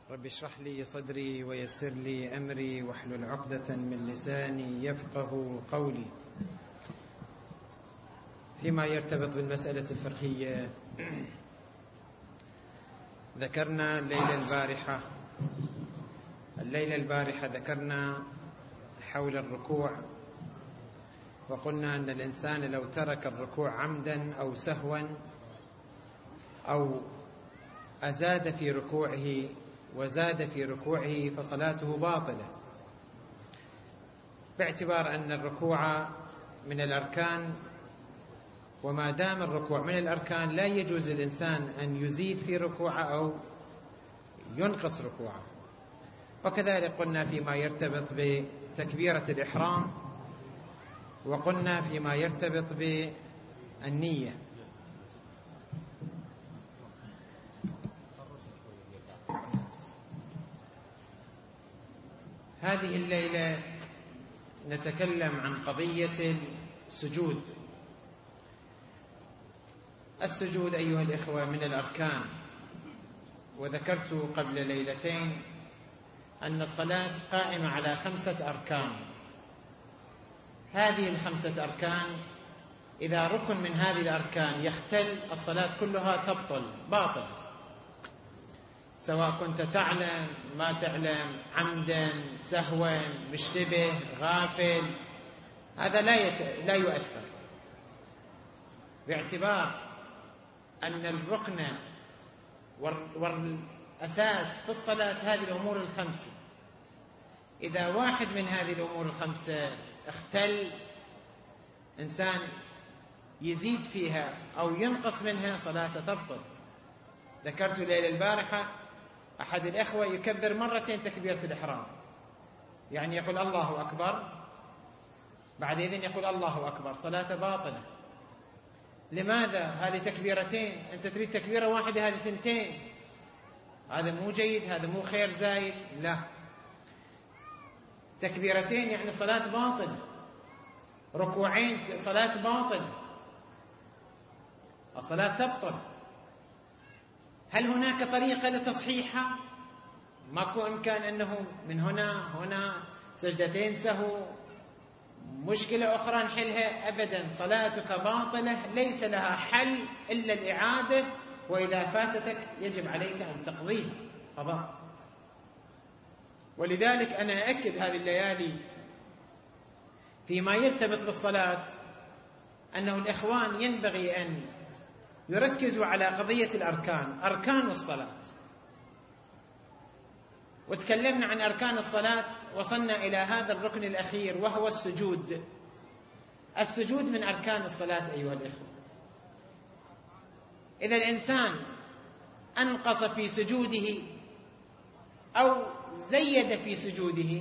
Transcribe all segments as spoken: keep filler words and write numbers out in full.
رب اشرح لي صدري ويسر لي أمري واحلل عقدة من لساني يفقه قولي. فيما يرتبط بالمسألة الفقهية، ذكرنا الليلة البارحة الليلة البارحة ذكرنا حول الركوع، وقلنا أن الإنسان لو ترك الركوع عمدا أو سهوا أو أزاد في ركوعه وزاد في ركوعه فصلاته باطلة، باعتبار أن الركوع من الأركان، وما دام الركوع من الأركان لا يجوز للإنسان أن يزيد في ركوعه أو ينقص ركوعه. وكذلك قلنا فيما يرتبط بتكبيرة الإحرام، وقلنا فيما يرتبط بالنية. هذه الليلة نتكلم عن قضية السجود. السجود أيها الإخوة من الأركان، وذكرت قبل ليلتين أن الصلاة قائمة على خمسة أركان. هذه الخمسة أركان إذا ركن من هذه الأركان يختل الصلاة كلها تبطل باطل، سواء كنت تعلم ما تعلم، عمدا سهوا مشتبه غافل، هذا لا يت... لا يؤثر، باعتبار أن الركن والأساس في الصلاة هذه الأمور الخمسة. إذا واحد من هذه الأمور الخمسة اختل، إنسان يزيد فيها أو ينقص منها صلاته تبطل. ذكرت ليلة البارحة أحد الإخوة يكبر مرتين تكبيرة الإحرام، يعني يقول الله أكبر بعد إذن يقول الله أكبر، صلاته باطلة. لماذا؟ هذه تكبيرتين، أنت تريد تكبيرة واحدة، هذه ثنتين، هذا مو جيد، هذا مو خير زايد، لا، تكبيرتين يعني صلاة باطلة، ركوعين صلاة باطلة، الصلاة تبطل. هل هناك طريقة لتصحيحها؟ ماكو إمكان أنه من هنا هنا سجدتين سهو، مشكلة أخرى نحلها؟ أبدا، صلاتك باطلة، ليس لها حل إلا الإعادة، وإذا فاتتك يجب عليك أن تقضيها قضاء. ولذلك أنا أكد هذه الليالي فيما يرتبط بالصلاة أنه الإخوان ينبغي أن يركزوا على قضية الأركان، أركان الصلاة. وتكلمنا عن أركان الصلاة، وصلنا إلى هذا الركن الأخير وهو السجود. السجود من أركان الصلاة أيها الإخوة. إذا الإنسان أنقص في سجوده أو زيد في سجوده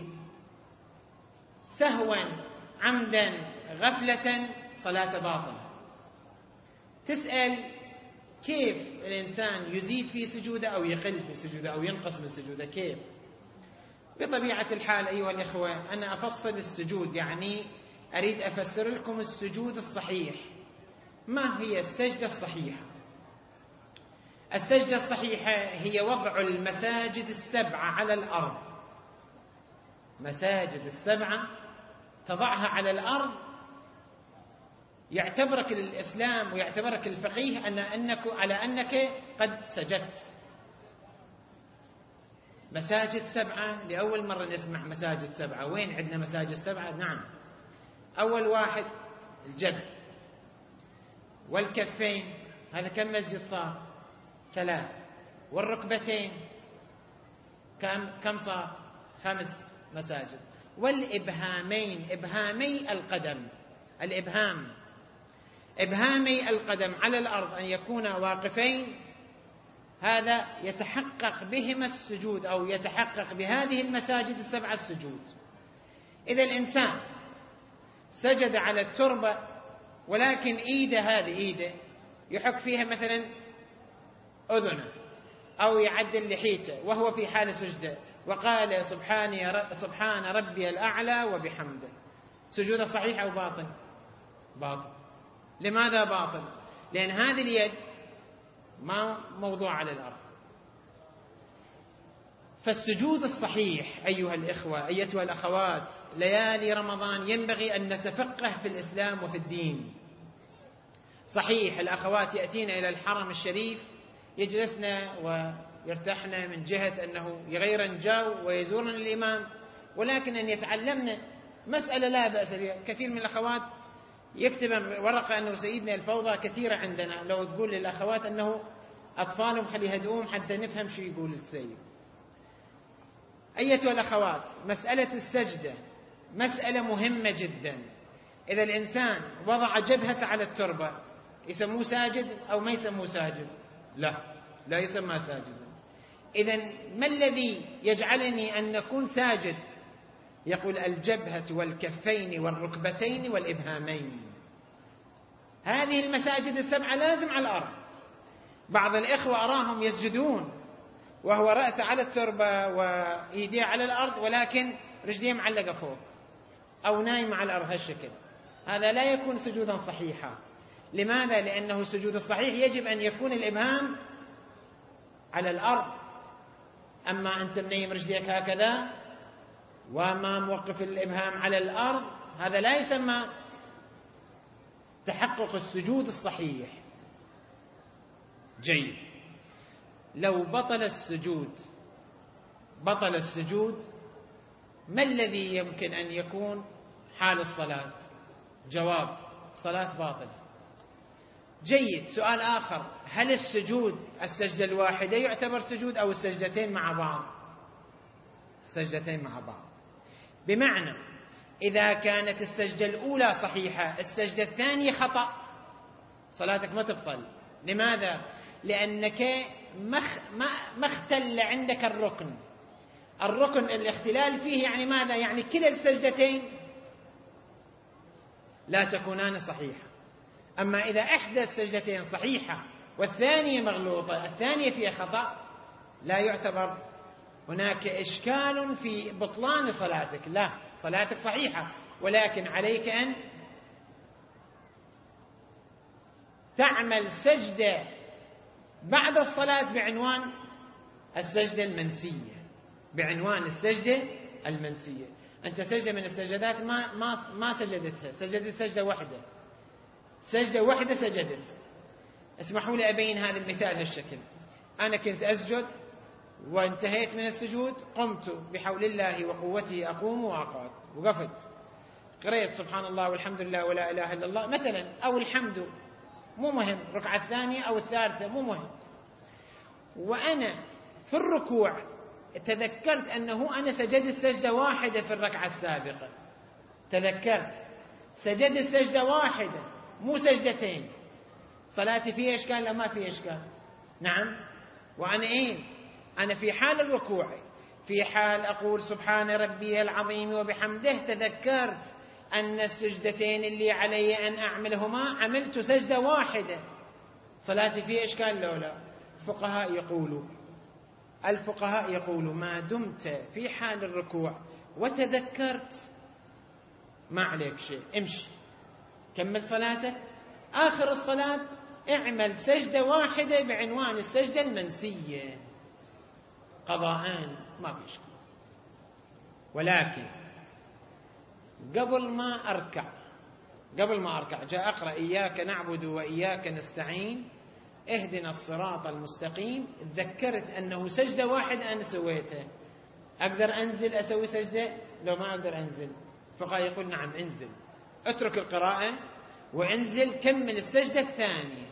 سهوا عمدا غفلة، صلاة باطلة. تسأل كيف الإنسان يزيد في سجوده أو يقل في سجوده أو ينقص من سجوده؟ كيف؟ بطبيعة الحال أيها الإخوة أنا أفصل السجود، يعني أريد أفسر لكم السجود الصحيح. ما هي السجدة الصحيحة؟ السجدة الصحيحة هي وضع المساجد السبعة على الأرض، مساجد السبعة تضعها على الأرض، يعتبرك الإسلام ويعتبرك الفقيه أن أنك على أنك قد سجدت. مساجد سبعة، لأول مرة نسمع مساجد سبعة. وين عندنا مساجد سبعة؟ نعم، أول واحد الجبل والكفين، هذا كم مسجد صار؟ ثلاث. والركبتين كم كم صار؟ خمس مساجد. والإبهامين، إبهامي القدم، الإبهام إبهامي القدم على الأرض أن يكونا واقفين، هذا يتحقق بهما السجود أو يتحقق بهذه المساجد السبعة السجود. إذا الإنسان سجد على التربة ولكن إيده، هذه إيده يحك فيها مثلا أذنه أو يعدل لحيته وهو في حال سجده، وقال سبحاني سبحان ربي الأعلى وبحمده، سجوده صحيح أو باطل؟ باطل. لماذا باطل؟ لأن هذه اليد ما موضوع على الأرض. فالسجود الصحيح أيها الإخوة أيتها الأخوات، ليالي رمضان ينبغي أن نتفقه في الإسلام وفي الدين. صحيح الأخوات يأتين إلى الحرم الشريف يجلسن ويرتحن من جهة أنه يغيرن جو ويزورن الإمام، ولكن أن يتعلمن مسألة لا بأس بها. كثير من الأخوات يكتب ورقة أنه سيدنا الفوضى كثيرة عندنا، لو تقول للأخوات أنه أطفالهم خلي يهدؤهم حتى نفهم شو يقول السيد. أيتها الأخوات، مسألة السجدة مسألة مهمة جدا. إذا الإنسان وضع جبهته على التربة يسموه ساجد أو ما يسموه ساجد؟ لا، لا يسمى ساجدا. إذا ما الذي يجعلني أن أكون ساجد؟ يقول الجبهة والكفين والركبتين والإبهامين. هذه المساجد السبعة لازم على الأرض. بعض الإخوة أراهم يسجدون وهو رأسه على التربة وإيديه على الأرض، ولكن رجليه معلقة فوق أو نايم على الأرض هالشكل. هذا لا يكون سجودا صحيحا. لماذا؟ لأنه السجود الصحيح يجب أن يكون الإبهام على الأرض. أما أنت منيم رجليك هكذا وما موقف الإبهام على الأرض، هذا لا يسمى تحقق السجود الصحيح. جيد. لو بطل السجود بطل السجود ما الذي يمكن أن يكون حال الصلاة؟ جواب: صلاة باطلة. جيد. سؤال آخر: هل السجود السجدة الواحدة يعتبر سجود أو السجدتين مع بعض؟ السجدتين مع بعض. بمعنى إذا كانت السجدة الأولى صحيحة السجدة الثانية خطأ، صلاتك ما تبطل. لماذا؟ لأنك مخ ما اختل عندك الركن. الركن الاختلال فيه يعني ماذا؟ يعني كلا السجدتين لا تكونان صحيحة. أما إذا إحدى السجدتين صحيحة والثانية مغلوطة، الثانية فيها خطأ، لا يعتبر هناك إشكال في بطلان صلاتك. لا، صلاتك صحيحة، ولكن عليك أن تعمل سجدة بعد الصلاة بعنوان السجدة المنسية. بعنوان السجدة المنسية. أنت سجدة من السجدات ما ما ما سجدتها، سجدت سجدة واحدة، سجدة واحدة سجدت. اسمحوا لي أبين هذا المثال هالشكل. أنا كنت أسجد وانتهيت من السجود، قمت بحول الله وقوته أقوم وأقعد، وقفت قريت سبحان الله والحمد لله ولا إله إلا الله مثلا، أو الحمد، مو مهم، ركعة الثانية أو الثالثة مو مهم. وأنا في الركوع تذكرت أنه أنا سجدت سجدة واحدة في الركعة السابقة، تذكرت سجدت سجدة واحدة مو سجدتين. صلاتي فيها إشكال لا ما فيها إشكال؟ نعم. وأنا إيه؟ أنا في حال الركوع، في حال أقول سبحان ربي العظيم وبحمده، تذكرت أن السجدتين اللي علي أن أعملهما عملت سجدة واحدة. صلاتي فيها إشكال لو لا؟ الفقهاء يقولوا الفقهاء يقولوا ما دمت في حال الركوع وتذكرت ما عليك شيء، امشي كمل صلاتك. آخر الصلاة اعمل سجدة واحدة بعنوان السجدة المنسية، قضاءان ما في شيء. ولكن قبل ما أركع قبل ما أركع جاء أقرأ إياك نعبد وإياك نستعين اهدنا الصراط المستقيم، تذكرت أنه سجدة واحدة أنا سويتها. أقدر أنزل أسوي سجدة؟ لو ما أقدر أنزل، فقال يقول نعم انزل، اترك القراءة وانزل كمل السجدة الثانية.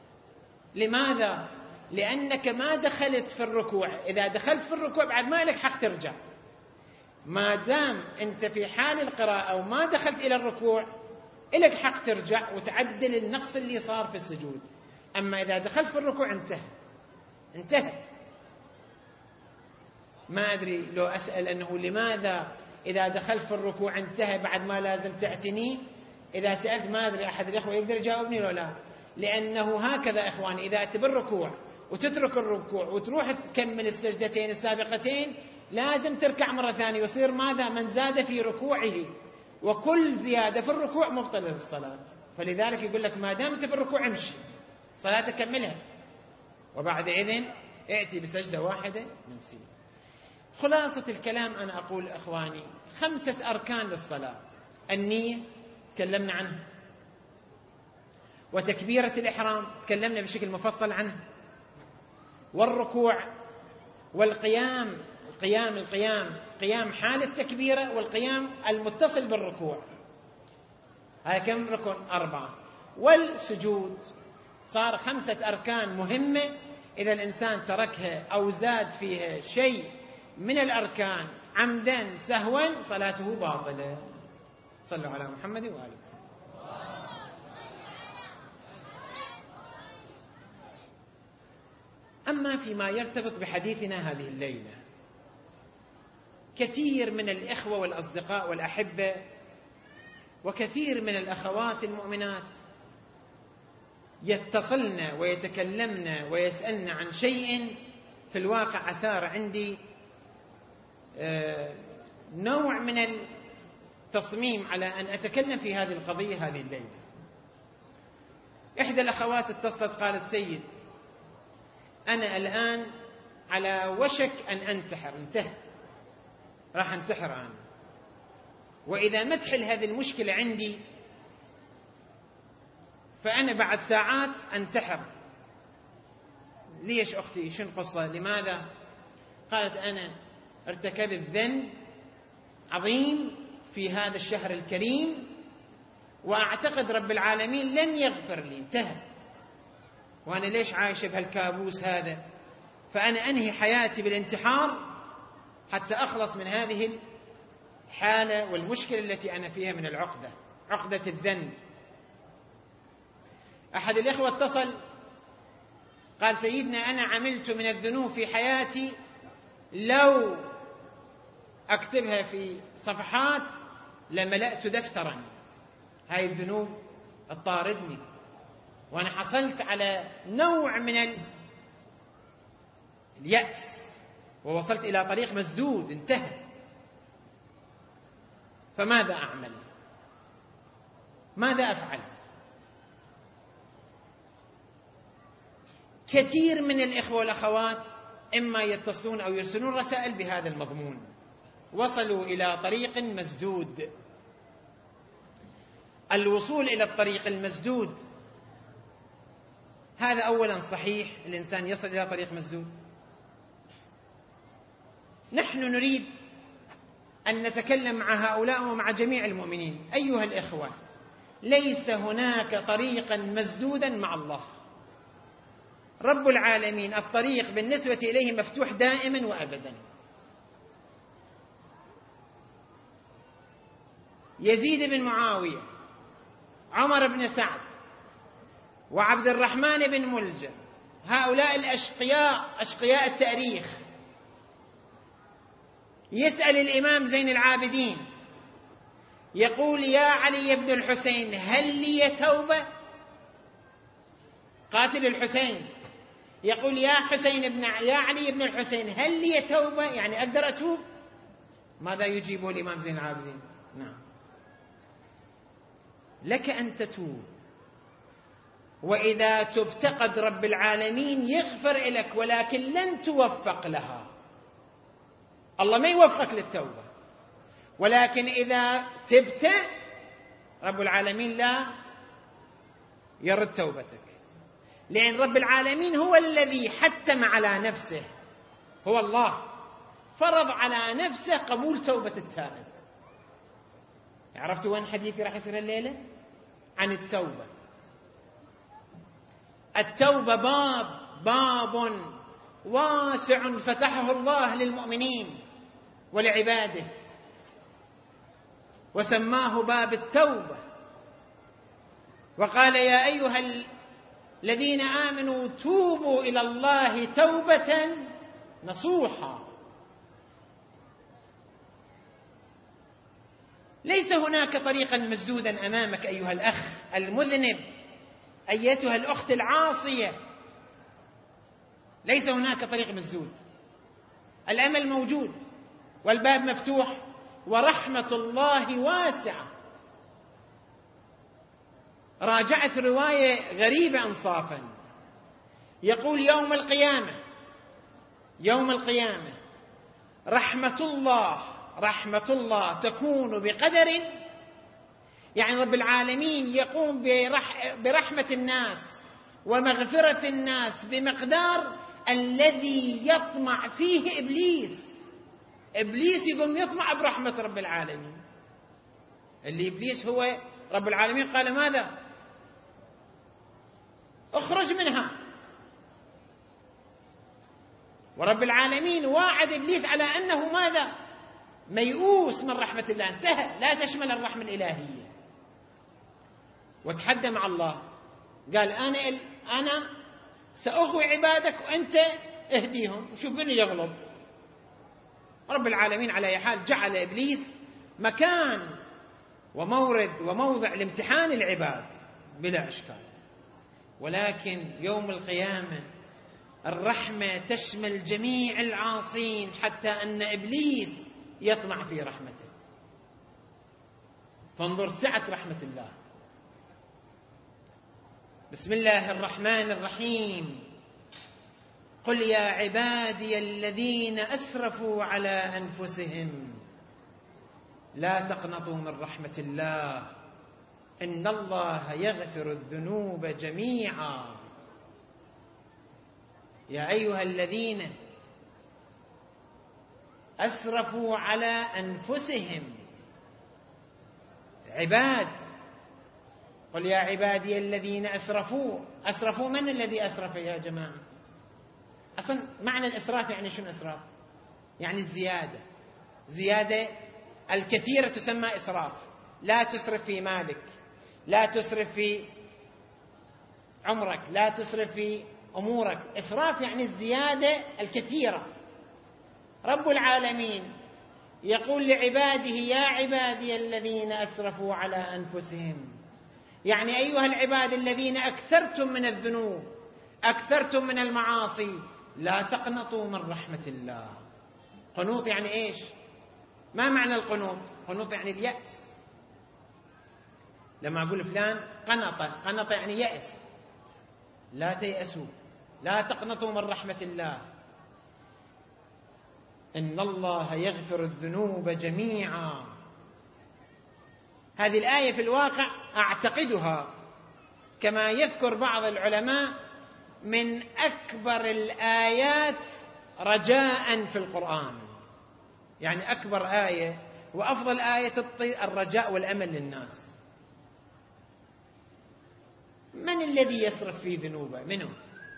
لماذا؟ لأنك ما دخلت في الركوع. إذا دخلت في الركوع بعد ما لك حق ترجع. ما دام أنت في حال القراءة وما دخلت إلى الركوع لك حق ترجع وتعدل النقص اللي صار في السجود. أما إذا دخلت في الركوع انتهى انتهت. ما أدري لو أسأل أنه لماذا إذا دخلت في الركوع انتهى بعد ما لازم تعتني. إذا سألت ما أدري أحد الأخوة يقدر يجاوبني لو لا. لأنه هكذا إخواني، إذا أتي بالركوع وتترك الركوع وتروح تكمل السجدتين السابقتين لازم تركع مرة ثانية، ويصير ماذا؟ من زاد في ركوعه، وكل زيادة في الركوع مبطلة للصلاة. فلذلك يقول لك ما دامت في الركوع امشي صلاتك كملها، وبعد إذن ائتي بسجدة واحدة منسية. خلاصة الكلام أنا أقول إخواني خمسة أركان للصلاة: النية تكلمنا عنها، وتكبيرة الإحرام تكلمنا بشكل مفصل عنها، والركوع والقيام، القيام القيام قيام حال التكبيرة، والقيام المتصل بالركوع، هاي كم ركن؟ أربعة. والسجود، صار خمسة أركان مهمة، إذا الإنسان تركها أو زاد فيها شيء من الأركان عمدا سهوا صلاته باطلة. صلوا على محمد وآله. أما فيما يرتبط بحديثنا هذه الليلة، كثير من الإخوة والأصدقاء والأحبة وكثير من الأخوات المؤمنات يتصلن ويتكلمن ويسألن عن شيء في الواقع أثار عندي نوع من التصميم على أن أتكلم في هذه القضية هذه الليلة. إحدى الأخوات اتصلت قالت: سيد، أنا الآن على وشك أن أنتحر، انتهى، راح أنتحر أنا، وإذا ما تحل هذه المشكلة عندي فأنا بعد ساعات أنتحر. ليش أختي؟ شنو القصة؟ لماذا؟ قالت: أنا ارتكبت ذنب عظيم في هذا الشهر الكريم، وأعتقد رب العالمين لن يغفر لي، انتهى، وأنا ليش عايشة بهالكابوس هذا؟ فأنا أنهي حياتي بالانتحار حتى أخلص من هذه الحالة والمشكلة التي أنا فيها من العقدة، عقدة الذنب. أحد الإخوة اتصل قال: سيدنا، أنا عملت من الذنوب في حياتي لو أكتبها في صفحات لملأت دفترا، هاي الذنوب تطاردني، وأنا حصلت على نوع من اليأس ووصلت إلى طريق مسدود، انتهى، فماذا أعمل؟ ماذا أفعل؟ كثير من الإخوة والأخوات إما يتصلون أو يرسلون رسائل بهذا المضمون، وصلوا إلى طريق مسدود. الوصول إلى الطريق المسدود هذا أولا صحيح، الإنسان يصل إلى طريق مسدود. نحن نريد أن نتكلم مع هؤلاء ومع جميع المؤمنين. أيها الإخوة، ليس هناك طريقا مسدودا مع الله، رب العالمين الطريق بالنسبة إليه مفتوح دائما وأبدا. يزيد بن معاوية، عمر بن سعد، وعبد الرحمن بن ملجم، هؤلاء الأشقياء، أشقياء التاريخ، يسأل الإمام زين العابدين يقول: يا علي بن الحسين، هل لي توبة؟ قاتل الحسين يقول: يا حسين بن يا علي بن الحسين، هل لي توبة؟ يعني أقدر أتوب؟ ماذا يجيبه الإمام زين العابدين؟ نعم، لك أن تتوب، وإذا تبتقد رب العالمين يغفر لك، ولكن لن توفق لها، الله ما يوفقك للتوبة، ولكن إذا تبت رب العالمين لا يرد توبتك، لأن رب العالمين هو الذي حتم على نفسه، هو الله فرض على نفسه قبول توبة التائب. عرفتوا وين حديثي راح يصير الليلة؟ عن التوبة. التوبة باب باب واسع فتحه الله للمؤمنين ولعباده، وسماه باب التوبة، وقال: يا أيها الذين آمنوا توبوا إلى الله توبة نصوحا. ليس هناك طريقا مسدودا أمامك أيها الأخ المذنب، أيتها الأخت العاصية، ليس هناك طريق مسدود، الأمل موجود والباب مفتوح، ورحمة الله واسعة. راجعت رواية غريبة أنصافا، يقول: يوم القيامة يوم القيامة رحمة الله رحمة الله تكون بقدر، يعني رب العالمين يقوم برح برحمة الناس ومغفرة الناس بمقدار الذي يطمع فيه إبليس. إبليس يقوم يطمع برحمة رب العالمين، اللي إبليس هو رب العالمين قال ماذا؟ اخرج منها. ورب العالمين واعد إبليس على أنه ماذا؟ ميؤوس من رحمة الله، انتهى، لا تشمل الرحمة الإلهية. وتحدى مع الله قال أنا أنا سأغوي عبادك وأنت اهديهم، شوف من يغلب. رب العالمين على أي حال جعل إبليس مكان ومورد وموضع لامتحان العباد بلا إشكال، ولكن يوم القيامة الرحمة تشمل جميع العاصين حتى أن إبليس يطمع في رحمته. فانظر سعة رحمة الله. بسم الله الرحمن الرحيم. قل يا عبادي الذين أسرفوا على أنفسهم لا تقنطوا من رحمة الله إن الله يغفر الذنوب جميعا. يا أيها الذين أسرفوا على أنفسهم، عباد. قل يا عبادي الذين أسرفوا. أسرفوا، من الذي أسرف يا جماعة؟ أصلا معنى الإسراف يعني شنو إسراف؟ يعني الزيادة. زيادة الكثيرة تسمى إسراف. لا تسرف في مالك، لا تسرف في عمرك، لا تسرف في أمورك. إسراف يعني الزيادة الكثيرة. رب العالمين يقول لعباده يا عبادي الذين أسرفوا على أنفسهم، يعني أيها العباد الذين أكثرتم من الذنوب، أكثرتم من المعاصي، لا تقنطوا من رحمة الله. قنوط يعني إيش؟ ما معنى القنوط؟ قنوط يعني اليأس. لما أقول فلان قنط، قنط يعني يأس. لا تيأسوا، لا تقنطوا من رحمة الله إن الله يغفر الذنوب جميعا. هذه الآية في الواقع أعتقدها كما يذكر بعض العلماء من أكبر الآيات رجاء في القرآن. يعني أكبر آية وأفضل آية تعطي الرجاء والأمل للناس. من الذي يسرف في ذنوبه؟ منه؟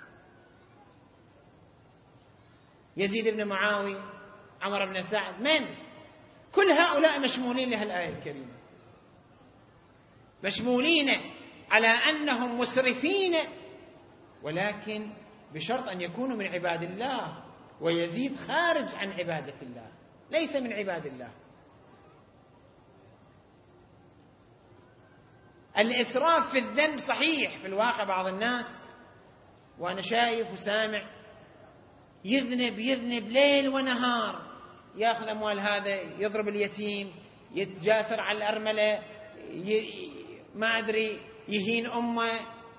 يزيد بن معاوية، عمر بن سعد، من؟ كل هؤلاء مشمولين لهالآية الكريمة، مشمولين على أنهم مسرفين، ولكن بشرط أن يكونوا من عباد الله. ويزيد خارج عن عبادة الله، ليس من عباد الله. الإسراف في الذنب صحيح في الواقع بعض الناس، وأنا شايف وسامع، يذنب يذنب ليل ونهار، يأخذ أموال هذا، يضرب اليتيم، يتجاسر على الأرملة، ي... ما أدري يهين أمه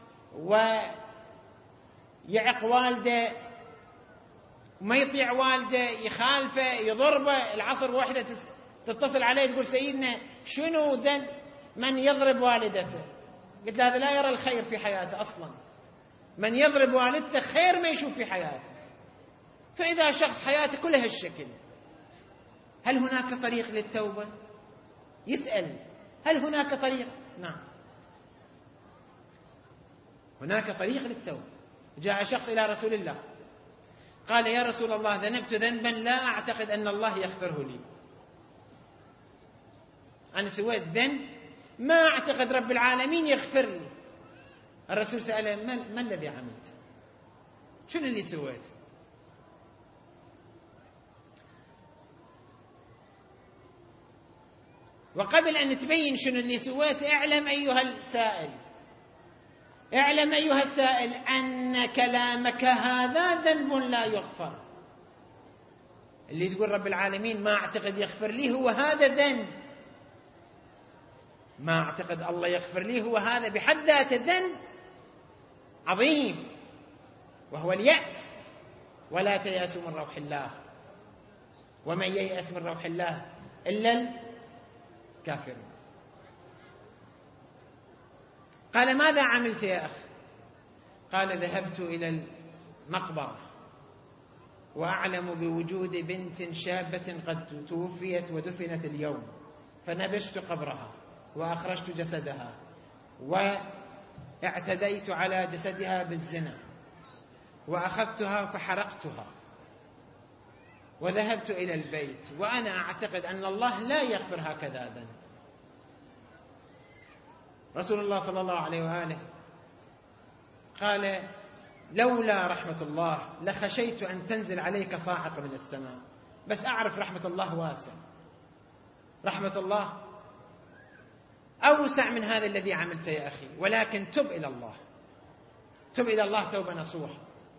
ويعق والده، وما يطيع والده، يخالفه، يضربه. العصر واحدة تتصل عليه تقول سيدنا شنو ذنب من يضرب والدته؟ قلت له هذا لا يرى الخير في حياته أصلا. من يضرب والدته خير ما يشوف في حياته. فإذا شخص حياته كلها الشكل، هل هناك طريق للتوبة؟ يسأل هل هناك طريق؟ نعم، هناك طريق للتوبة. جاء شخص إلى رسول الله قال يا رسول الله ذنبت ذنبا لا أعتقد أن الله يغفره لي. أنا سويت ذنب ما أعتقد رب العالمين يغفر لي. الرسول سأله ما, ما الذي عملت؟ شنو اللي سويت؟ وقبل أن تبين شنو اللي سويت اعلم أيها السائل، اعلم أيها السائل أن كلامك هذا ذنب لا يغفر. اللي تقول رب العالمين ما أعتقد يغفر لي هو هذا ذنب، ما أعتقد الله يغفر لي هو هذا بحد ذاته ذنب عظيم، وهو اليأس. ولا تيأسوا من روح الله. ومن ييأس من روح الله إلا الكافرون. قال ماذا عملت يا أخي؟ قال ذهبت إلى المقبرة وأعلم بوجود بنت شابة قد توفيت ودفنت اليوم، فنبشت قبرها وأخرجت جسدها واعتديت على جسدها بالزنا وأخذتها فحرقتها وذهبت إلى البيت وأنا أعتقد أن الله لا يغفر هكذا ذنب. رسول الله صلى الله عليه وآله قال لولا رحمة الله لخشيت أن تنزل عليك صاعقة من السماء، بس أعرف رحمة الله واسع، رحمة الله أوسع من هذا الذي عملته يا أخي، ولكن تب إلى الله، تب إلى الله توبة نصوح.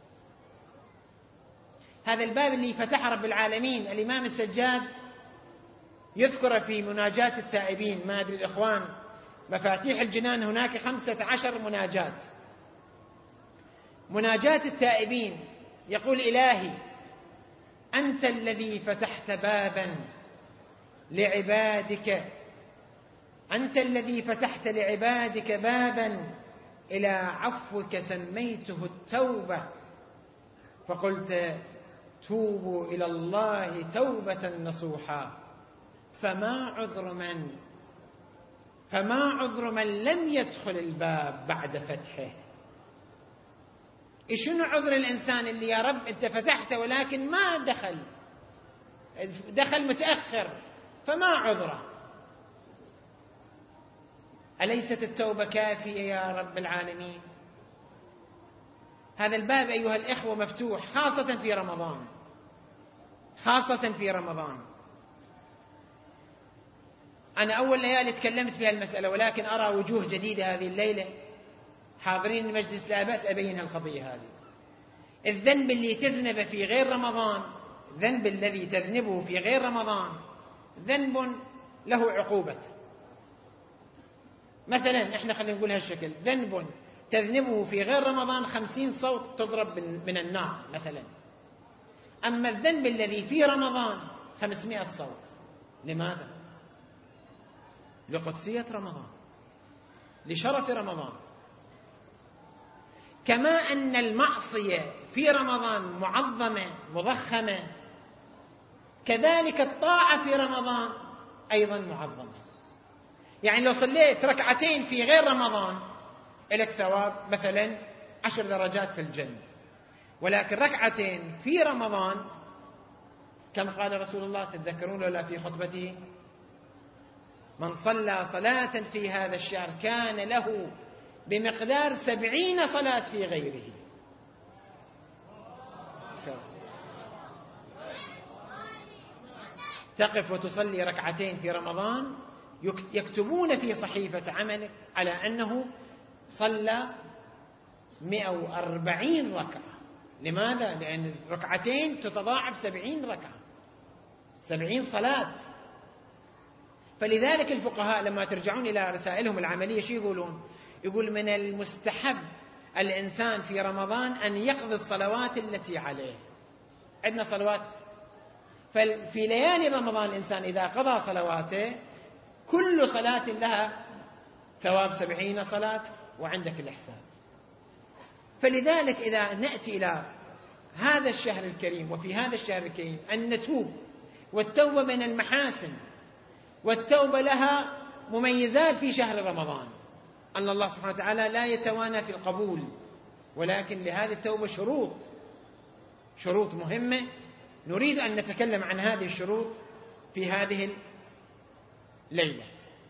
هذا الباب اللي فتح رب العالمين الإمام السجاد يذكر في مناجاة التائبين. ما أدري الإخوان، مفاتيح الجنان هناك خمسة عشر مناجاة. مناجاة التائبين يقول إلهي أنت الذي فتحت بابا لعبادك، أنت الذي فتحت لعبادك بابا إلى عفوك سميته التوبة، فقلت توبوا إلى الله توبة نصوحا، فما عذر من فما عذر من لم يدخل الباب بعد فتحه. شنو عذر الإنسان اللي يا رب أنت فتحته ولكن ما دخل، دخل متأخر، فما عذره؟ أليست التوبة كافية يا رب العالمين؟ هذا الباب أيها الإخوة مفتوح، خاصة في رمضان، خاصة في رمضان. أنا أول ليالي تكلمت في هالمسألة، ولكن أرى وجوه جديدة هذه الليلة حاضرين المجلس لا بأس أبين القضية هذه. الذنب اللي تذنب في غير رمضان، الذنب الذي تذنبه في غير رمضان ذنب له عقوبة. مثلا احنا خلينا نقول هالشكل، ذنب تذنبه في غير رمضان خمسين صوت تضرب من النار مثلا، أما الذنب الذي في رمضان خمسمائة صوت. لماذا؟ لقدسية رمضان، لشرف رمضان. كما أن المعصية في رمضان معظمة مضخمة، كذلك الطاعة في رمضان أيضا معظمة. يعني لو صليت ركعتين في غير رمضان لك ثواب مثلا عشر درجات في الجنة، ولكن ركعتين في رمضان كما قال رسول الله، تتذكرون ولا في خطبته، من صلى صلاة في هذا الشهر كان له بمقدار سبعين صلاة في غيره. تقف وتصلي ركعتين في رمضان يكتبون في صحيفة عملك على أنه صلى مئة وأربعين ركعة. لماذا؟ لأن ركعتين تتضاعف سبعين ركعة، سبعين صلاة. فلذلك الفقهاء لما ترجعون إلى رسائلهم العملية شو يقولون؟ يقول من المستحب الإنسان في رمضان أن يقضي الصلوات التي عليه. عندنا صلوات، ففي ليالي رمضان الإنسان إذا قضى صلواته كل صلاة لها ثواب سبعين صلاة وعندك الإحسان. فلذلك إذا نأتي إلى هذا الشهر الكريم، وفي هذا الشهر الكريم أن نتوب، والتوبة من المحاسن، والتوبة لها مميزات في شهر رمضان، أن الله سبحانه وتعالى لا يتوانى في القبول، ولكن لهذه التوبة شروط، شروط مهمة نريد أن نتكلم عن هذه الشروط في هذه الليلة.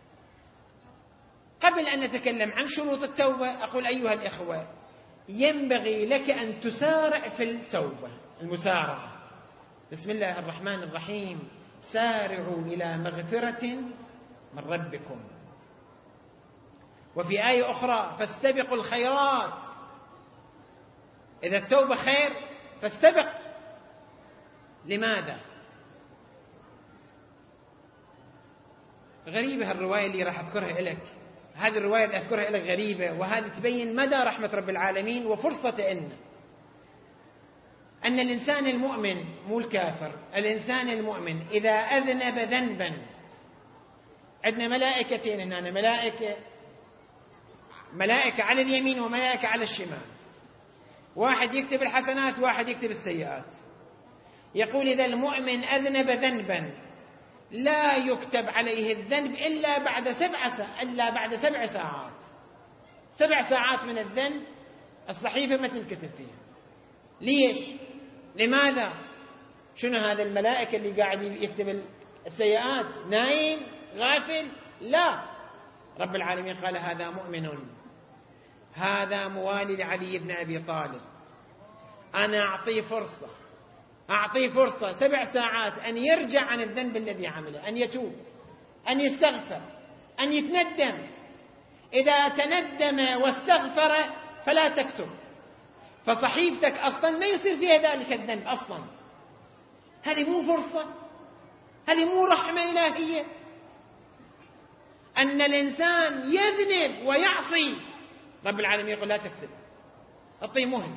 قبل أن نتكلم عن شروط التوبة أقول أيها الإخوة، ينبغي لك أن تسارع في التوبة، المسارعة. بسم الله الرحمن الرحيم، سارعوا إلى مغفرة من ربكم. وفي آية أخرى فاستبقوا الخيرات. إذا التوبة خير فاستبق. لماذا؟ غريبة الرواية اللي راح أذكرها لك، هذه الرواية اللي أذكرها لك غريبة، وهذه تبين مدى رحمة رب العالمين وفرصة إن أن الإنسان المؤمن مو الكافر، الإنسان المؤمن إذا أذنب ذنبا، عندنا ملائكتين هنا، ملائكة ملائكة على اليمين وملائكة على الشمال، واحد يكتب الحسنات واحد يكتب السيئات. يقول إذا المؤمن أذنب ذنبا لا يكتب عليه الذنب إلا بعد سبع ساعات إلا بعد سبع ساعات سبع ساعات من الذنب الصحيفة ما تنكتب فيها. ليش؟ لماذا؟ شنو هذا الملائكة اللي قاعد يكتب السيئات نايم غافل؟ لا، رب العالمين قال هذا مؤمن، هذا موالي لعلي بن أبي طالب، أنا أعطيه فرصة أعطيه فرصة سبع ساعات أن يرجع عن الذنب الذي عمله، أن يتوب، أن يستغفر، أن يتندم. إذا تندم واستغفر فلا تكتب، فصحيفتك أصلا ما يصير فيها ذلك الذنب أصلا. هذه مو فرصة؟ هذه مو رحمة إلهية؟ أن الإنسان يذنب ويعصي، رب العالمين يقول لا تكتب، أعطيه مهلة،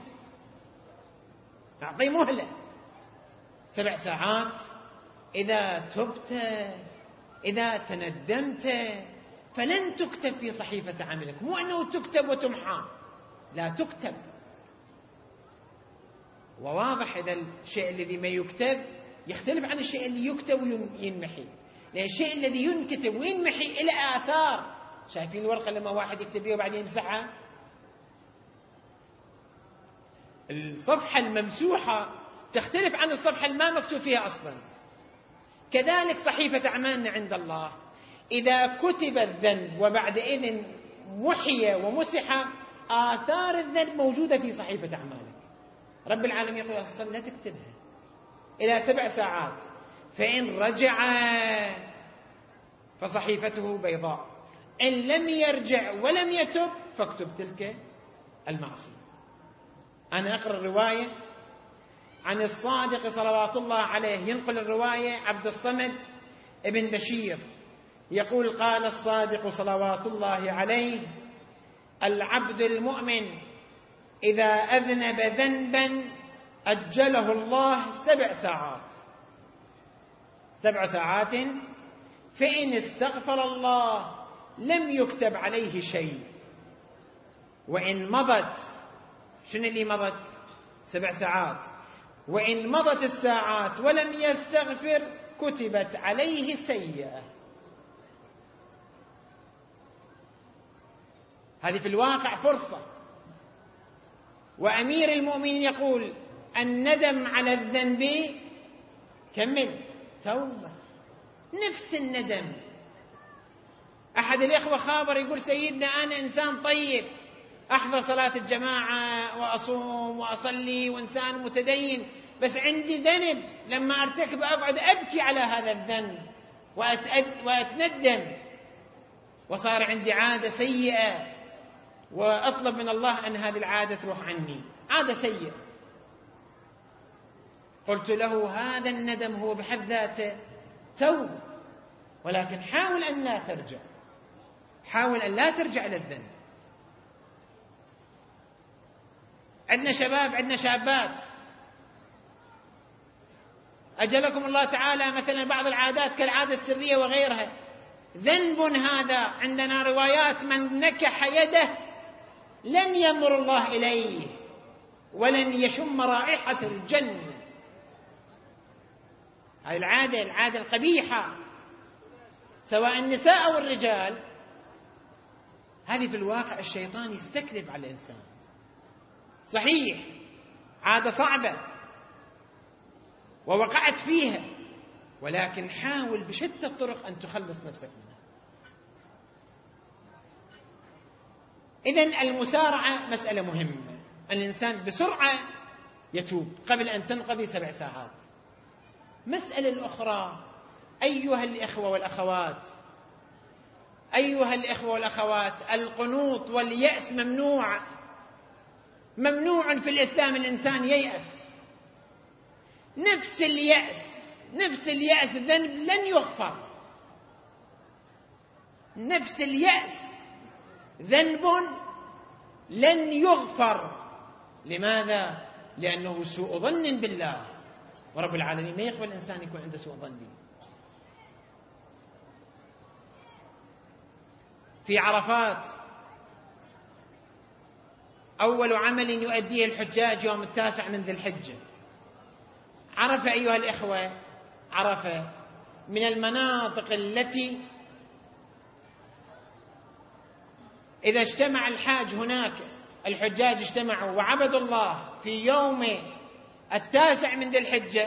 أعطيه مهلة سبع ساعات. إذا تبت، إذا تندمت، فلن تكتب في صحيفة عملك. مو أنه تكتب وتمحى، لا تكتب. وواضح إذا الشيء الذي ما يكتب يختلف عن الشيء اللي يكتب وينمحي، لأن الشيء الذي ينكتب وينمحي إلى آثار. شايفين الورقة لما واحد يكتب بها وبعدين يمسحها؟ الصفحة الممسوحة تختلف عن الصفحة الما مكتوب فيها أصلا. كذلك صحيفة أعمالنا عند الله، إذا كتب الذنب وبعد إذن محي ومسح، آثار الذنب موجودة في صحيفة أعمالك. رب العالمين يقول أصلا لا تكتبها إلى سبع ساعات، فإن رجع فصحيفته بيضاء، إن لم يرجع ولم يتب فاكتب تلك المعصية. أنا أقرأ الرواية عن الصادق صلوات الله عليه، ينقل الرواية عبد الصمد ابن بشير، يقول قال الصادق صلوات الله عليه: العبد المؤمن إذا أذنب ذنبا أجله الله سبع ساعات سبع ساعات فإن استغفر الله لم يكتب عليه شيء، وإن مضت، شنو اللي مضت؟ سبع ساعات. وإن مضت الساعات ولم يستغفر كتبت عليه سيئة. هذه في الواقع فرصة. وأمير المؤمنين يقول: الندم على الذنب كمل توبة. نفس الندم. أحد الإخوة خابر يقول: سيدنا أنا إنسان طيب، أحضر صلاة الجماعة وأصوم وأصلي وإنسان متدين، بس عندي ذنب لما أرتكب أقعد أبكي على هذا الذنب وأتندم، وصار عندي عادة سيئة وأطلب من الله أن هذه العادة تروح عني، عادة سيئة. قلت له: هذا الندم هو بحد ذاته توبة، ولكن حاول أن لا ترجع، حاول أن لا ترجع للذنب. عندنا شباب، عندنا شابات، أجلكم الله تعالى، مثلا بعض العادات كالعادة السرية وغيرها، ذنب هذا. عندنا روايات: من نكح يده لن ينظر الله إليه ولن يشم رائحة الجنة. هذه العادة، العادة القبيحة، سواء النساء أو الرجال. هذه في الواقع الشيطان يستكذب على الإنسان. صحيح عادة صعبة ووقعت فيها، ولكن حاول بشتى الطرق أن تخلص نفسك منها. إذن المسارعة مسألة مهمة. الإنسان بسرعة يتوب قبل أن تنقضي سبع ساعات. مسألة الأخرى، أيها الإخوة والأخوات أيها الإخوة والأخوات القنوط واليأس ممنوع. ممنوع في الإسلام الإنسان ييأس. نفس اليأس نفس اليأس ذنب لن يغفر. نفس اليأس ذنب لن يغفر. لماذا؟ لأنه سوء ظن بالله، ورب العالمين ما يقبل الإنسان يكون عنده سوء ظن به. في عرفات أول عمل يؤديه الحجاج يوم التاسع من ذي الحجة. عرفة أيها الإخوة، عرفة من المناطق التي إذا اجتمع الحاج هناك، الحجاج اجتمعوا وعبدوا الله في يوم التاسع من ذي الحجة،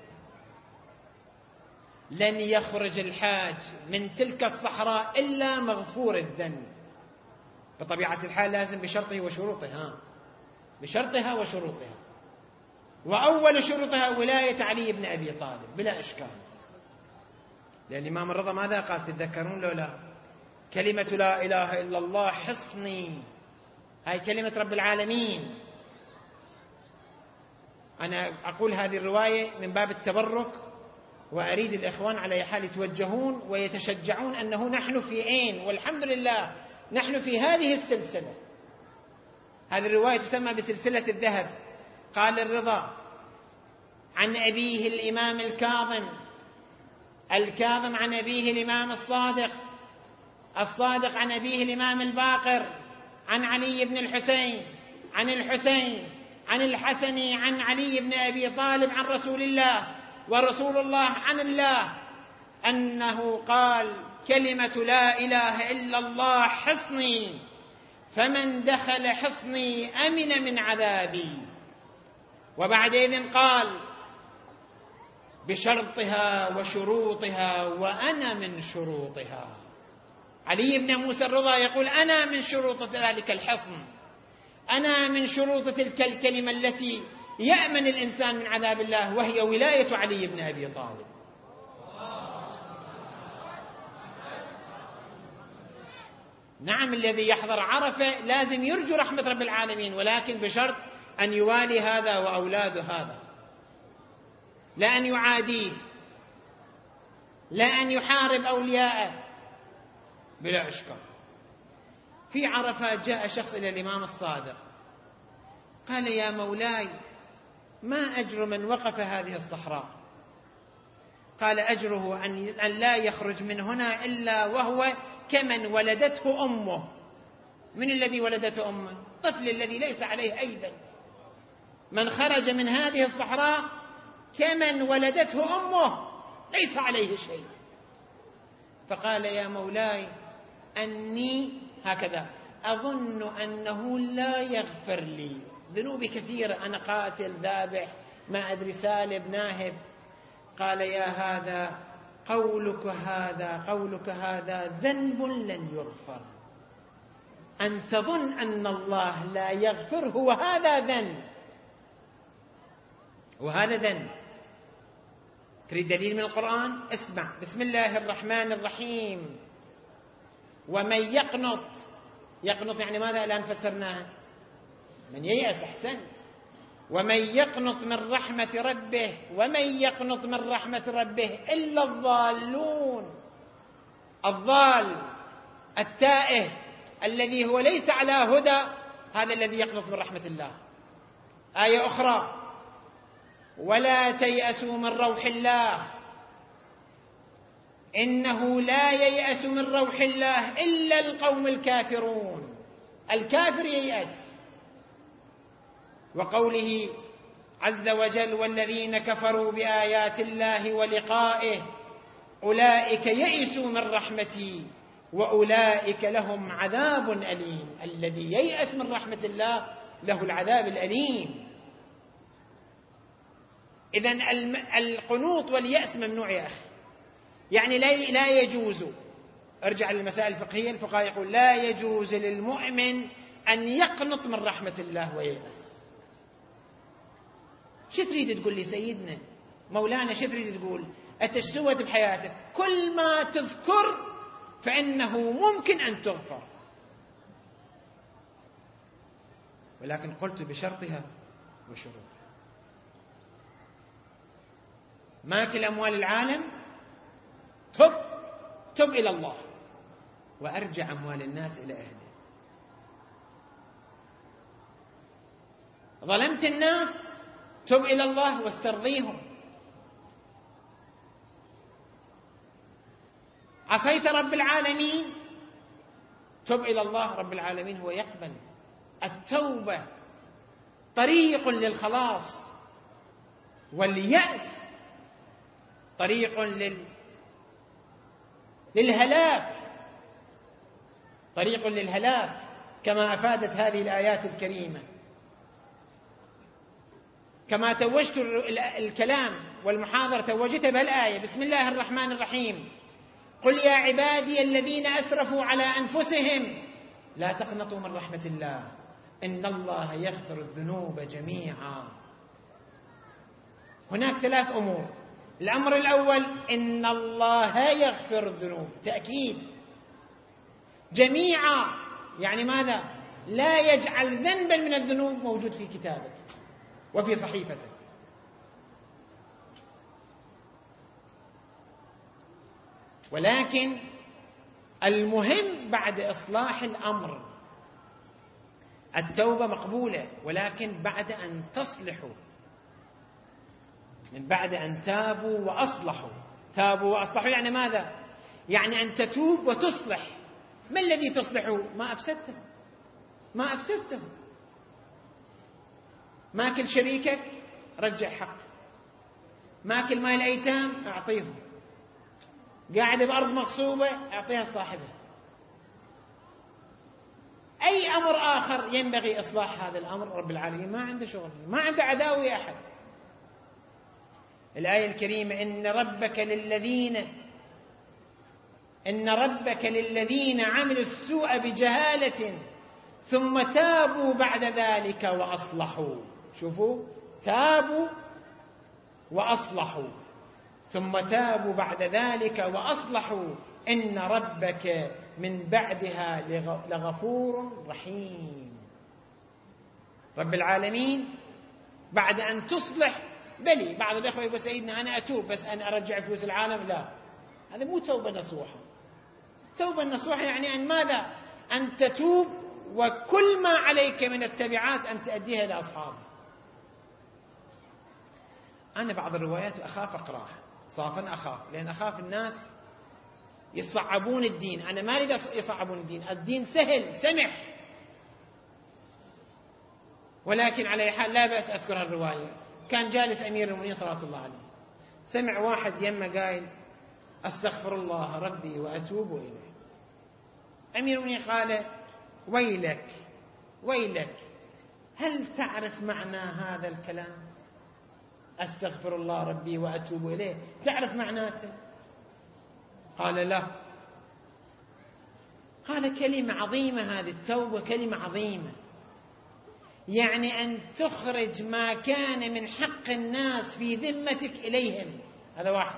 لن يخرج الحاج من تلك الصحراء إلا مغفور الذنب. بطبيعة الحال لازم بشرطه وشروطها، بشرطها وشروطها، وأول شروطها ولاية علي بن أبي طالب بلا إشكال. لأن الإمام الرضا ماذا قال؟ تتذكرون لو لا؟ كلمة لا إله إلا الله حصني، هاي كلمة رب العالمين. أنا أقول هذه الرواية من باب التبرك، وأريد الإخوان على حال يتوجهون ويتشجعون أنه نحن في عين، والحمد لله نحن في هذه السلسلة. هذه الرواية تسمى بسلسلة الذهب. قال الرضا عن أبيه الإمام الكاظم، الكاظم عن أبيه الإمام الصادق، الصادق عن أبيه الإمام الباقر، عن علي بن الحسين، عن الحسين، عن الحسن، عن علي بن أبي طالب، عن رسول الله، ورسول الله عن الله، أنه قال: كلمة لا إله إلا الله حصني، فمن دخل حصني أمن من عذابي. وبعدين قال: بشرطها وشروطها وأنا من شروطها. علي بن موسى الرضا يقول: أنا من شروط ذلك الحصن، أنا من شروط تلك الكلمة التي يأمن الإنسان من عذاب الله، وهي ولاية علي بن أبي طالب. نعم، الذي يحضر عرفة لازم يرجو رحمة رب العالمين، ولكن بشرط أن يوالي هذا وأولاده هذا، لا أن يعاديه، لا أن يحارب أولياءه، بلا إشكال. في عرفات جاء شخص إلى الإمام الصادق قال: يا مولاي، ما أجر من وقف هذه الصحراء؟ قال: أجره أن لا يخرج من هنا إلا وهو كمن ولدته أمه. من الذي ولدته أمه؟ الطفل الذي ليس عليه أي ذنب. من خرج من هذه الصحراء كمن ولدته أمه ليس عليه شيء. فقال: يا مولاي، أني هكذا أظن أنه لا يغفر لي، ذنوبي كثيرة، أنا قاتل ذابح ما أدري سالب ناهب. قال: يا هذا قولك هذا قولك هذا ذنب لن يغفر، أن تظن أن الله لا يغفره وهذا ذنب، وهذا ذنب. تريد دليل من القرآن؟ اسمع: بسم الله الرحمن الرحيم. ومن يقنط، يقنط يعني ماذا الآن فسرناها؟ من ييأس. أحسنت. ومن يقنط من رحمة ربه، ومن يقنط من رحمة ربه إلا الضالون. الضال التائه الذي هو ليس على هدى، هذا الذي يقنط من رحمة الله. آية أخرى: ولا تيأسوا من روح الله إنه لا ييأس من روح الله إلا القوم الكافرون. الكافر ييأس. وقوله عز وجل: والذين كفروا بآيات الله ولقائه أولئك يئسوا من رحمتي وأولئك لهم عذاب أليم. الذي ييأس من رحمة الله له العذاب الأليم. إذن القنوط واليأس ممنوع يا أخي، يعني لا يجوز. ارجع للمسائل الفقهية، الفقهاء يقول لا يجوز للمؤمن أن يقنط من رحمة الله وييأس. شو تريد تقول لي سيدنا مولانا؟ شو تريد تقول؟ أتسوت بحياتك كل ما تذكر فإنه ممكن أن تغفر، ولكن قلت بشرطها وشروطها. ماكل أموال العالم، تب تب إلى الله وأرجع أموال الناس إلى أهله. ظلمت الناس، تب إلى الله واسترضيهم. عصيت رب العالمين، تب إلى الله، رب العالمين هو يقبل. التوبة طريق للخلاص، واليأس طريق لل... للهلاك، طريق للهلاك، كما أفادت هذه الآيات الكريمة. كما توجت الكلام والمحاضرة توجتها بالآية: بسم الله الرحمن الرحيم، قل يا عبادي الذين أسرفوا على أنفسهم لا تقنطوا من رحمة الله إن الله يغفر الذنوب جميعا. هناك ثلاث أمور. الأمر الأول: إن الله يغفر الذنوب، تأكيد. جميعا يعني ماذا؟ لا يجعل ذنبا من الذنوب موجود في كتابك وفي صحيفتك. ولكن المهم بعد إصلاح الأمر، التوبة مقبولة، ولكن بعد أن تصلحوا، من بعد أن تابوا وأصلحوا. تابوا وأصلحوا يعني ماذا؟ يعني أن تتوب وتصلح. ما الذي تصلحه؟ ما أفسدته، ما أفسدته. ماكل شريكك، رجع حق. ماكل مال الأيتام، أعطيهم. قاعد بأرض مغصوبة، أعطيها صاحبها. أي أمر آخر ينبغي إصلاح هذا الأمر، رب العالمين ما عنده شغل، ما عنده عداوي أحد. الآية الكريمة: إن ربك للذين إن ربك للذين عملوا السوء بجهالة ثم تابوا بعد ذلك وأصلحوا. شوفوا، تابوا وأصلحوا، ثم تابوا بعد ذلك وأصلحوا إن ربك من بعدها لغفور رحيم. رب العالمين بعد أن تصلح، بلي بعض الأخوة يقول سيدنا أنا أتوب بس أنا أرجع فلوس العالم، لا، هذا مو توبة نصوحة. توبة نصوحة يعني أن ماذا؟ أن تتوب وكل ما عليك من التبعات أن تؤديها إلى أصحابها. أنا بعض الروايات أخاف أقرأها صافا، أخاف، لأن أخاف الناس يصعبون الدين. أنا ما أريد يصعبون الدين، الدين سهل سمح. ولكن على أي حال لا بأس أذكر الرواية. كان جالس أمير المؤمنين صلى الله عليه، سمع واحد يمه قايل أستغفر الله ربي وأتوب إليه. أمير المؤمنين قال ويلك ويلك، هل تعرف معنى هذا الكلام؟ أستغفر الله ربي وأتوب إليه، تعرف معناته؟ قال لا. قال كلمة عظيمة هذه التوبة، كلمة عظيمة، يعني أن تخرج ما كان من حق الناس في ذمتك إليهم. هذا واحد.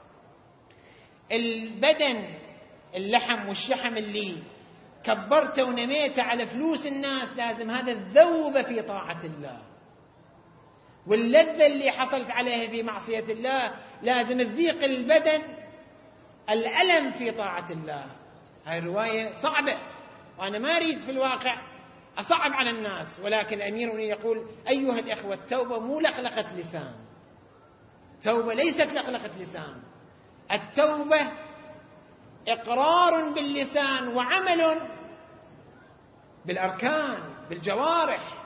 البدن، اللحم والشحم اللي كبرته ونميته على فلوس الناس، لازم هذا الذوب في طاعة الله. واللذة اللي حصلت عليها في معصية الله لازم تذيق البدن الألم في طاعة الله. هاي الرواية صعبة، وأنا ما أريد في الواقع أصعب على الناس، ولكن الأمير يقول أيها الإخوة، التوبة مو لخلقة لسان، التوبة ليست لخلقة لسان. التوبة إقرار باللسان وعمل بالأركان بالجوارح.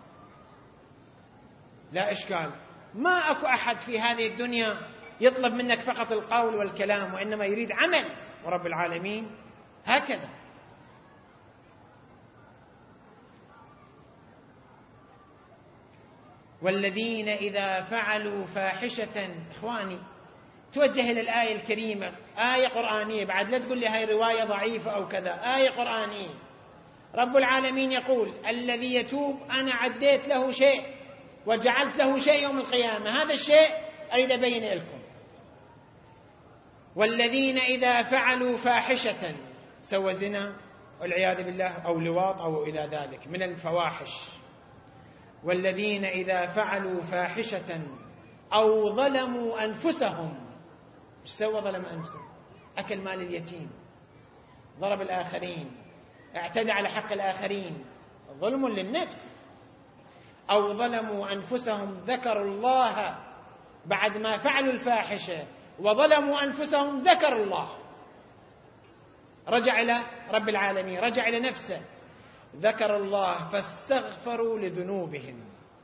لا إشكال، ما أكو أحد في هذه الدنيا يطلب منك فقط القول والكلام، وإنما يريد عمل، ورب العالمين هكذا. والذين إذا فعلوا فاحشة، إخواني توجه إلى الآية الكريمة، آية قرآنية، بعد لا تقول لي هاي رواية ضعيفة أو كذا، آية قرآنية. رب العالمين يقول الذي يتوب أنا عديت له شيء وجعلت له شيء يوم القيامة، هذا الشيء أريد أبين لكم. والذين إذا فعلوا فاحشة، سوى زنا والعياذ بالله أو لواط أو إلى ذلك من الفواحش. والذين إذا فعلوا فاحشة أو ظلموا أنفسهم، ايش سوى؟ ظلم أنفسهم، أكل مال اليتيم، ضرب الآخرين، اعتدى على حق الآخرين، ظلم للنفس. أو ظلموا أنفسهم ذكروا الله بعد ما فعلوا الفاحشة وظلموا أنفسهم ذكروا الله، رجع إلى رب العالمين، رجع إلى نفسه، ذكر الله فاستغفروا لذنوبهم،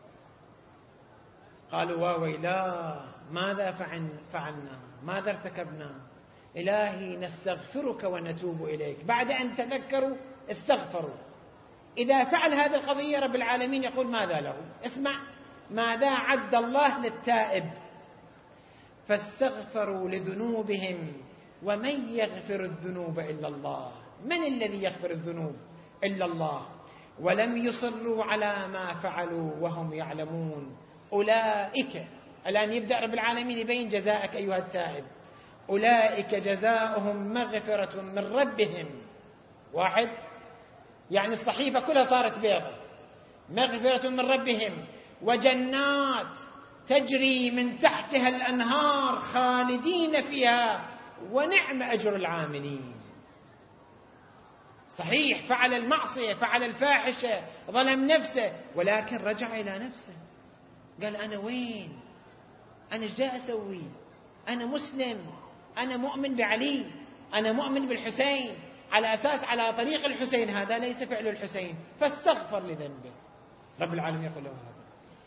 قالوا واويلا ماذا فعلنا، ماذا ارتكبنا، إلهي نستغفرك ونتوب إليك. بعد أن تذكروا استغفروا. إذا فعل هذه القضية رب العالمين يقول ماذا له؟ اسمع ماذا عد الله للتائب: فاستغفروا لذنوبهم ومن يغفر الذنوب إلا الله. من الذي يغفر الذنوب إلا الله؟ ولم يصروا على ما فعلوا وهم يعلمون أولئك. الآن يبدأ رب العالمين يبين جزاءك أيها التائب. أولئك جزاؤهم مغفرة من ربهم. واحد، يعني الصحيفة كلها صارت بيضة. مغفرة من ربهم وجنات تجري من تحتها الأنهار خالدين فيها ونعم أجر العاملين. صحيح فعل المعصية، فعل الفاحشة، ظلم نفسه، ولكن رجع إلى نفسه، قال أنا وين؟ أنا ايش جاي أسوي؟ أنا مسلم، أنا مؤمن بعلي، أنا مؤمن بالحسين، على أساس على طريق الحسين، هذا ليس فعل الحسين، فاستغفر لذنبه. رب العالمين يقول له هذا.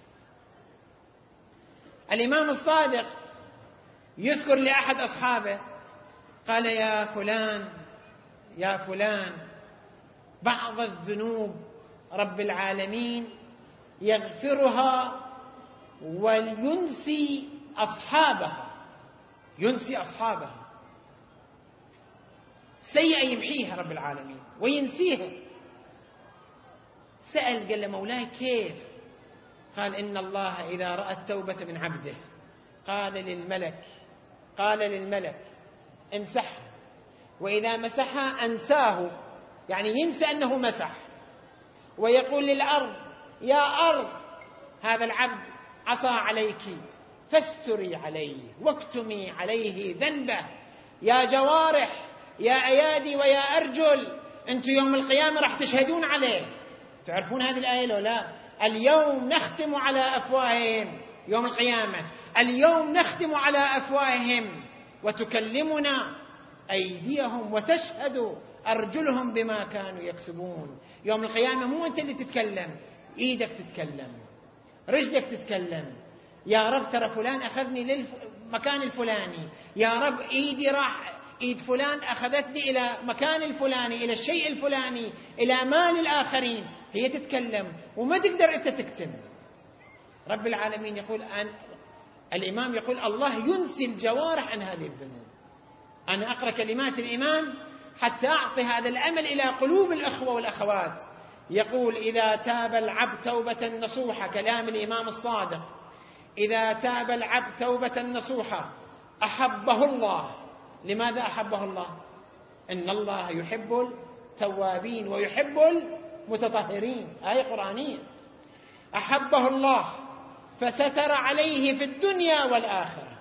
الإمام الصادق يذكر لأحد أصحابه قال يا فلان يا فلان بعض الذنوب رب العالمين يغفرها وينسي أصحابها، ينسي أصحابها، سيئة يمحيها رب العالمين وينسيها. سأل قال له مولاي كيف؟ قال إن الله إذا رأى التوبة من عبده قال للملك قال للملك امسحها، وإذا مسحها أنساه، يعني ينسى أنه مسح، ويقول للأرض يا أرض هذا العبد عصى عليك فاستري عليه واكتمي عليه ذنبه. يا جوارح يا أيادي ويا أرجل أنتم يوم القيامة راح تشهدون عليه. تعرفون هذه الآية لو لا؟ اليوم نختم على أفواههم، يوم القيامة اليوم نختم على أفواههم وتكلمنا أيديهم وتشهد أرجلهم بما كانوا يكسبون. يوم القيامة مو أنت اللي تتكلم، إيدك تتكلم، رجلك تتكلم. يا رب ترى فلان أخذني للمكان الفلاني، يا رب إيدي راح إيد فلان أخذتني إلى مكان الفلاني، إلى الشيء الفلاني، إلى مال الآخرين. هي تتكلم وما تقدر أنت تكتم. رب العالمين يقول أن الإمام يقول الله ينسي الجوارح عن هذه الذنوب. أنا أقرأ كلمات الإمام حتى أعطي هذا الأمل إلى قلوب الأخوة والأخوات. يقول إذا تاب العبد توبة نصوحة، كلام الإمام الصادق، إذا تاب العبد توبة نصوحة أحبه الله. لماذا أحبه الله؟ إن الله يحب التوابين ويحب المتطهرين، آية قرآنية. أحبه الله فستر عليه في الدنيا والآخرة.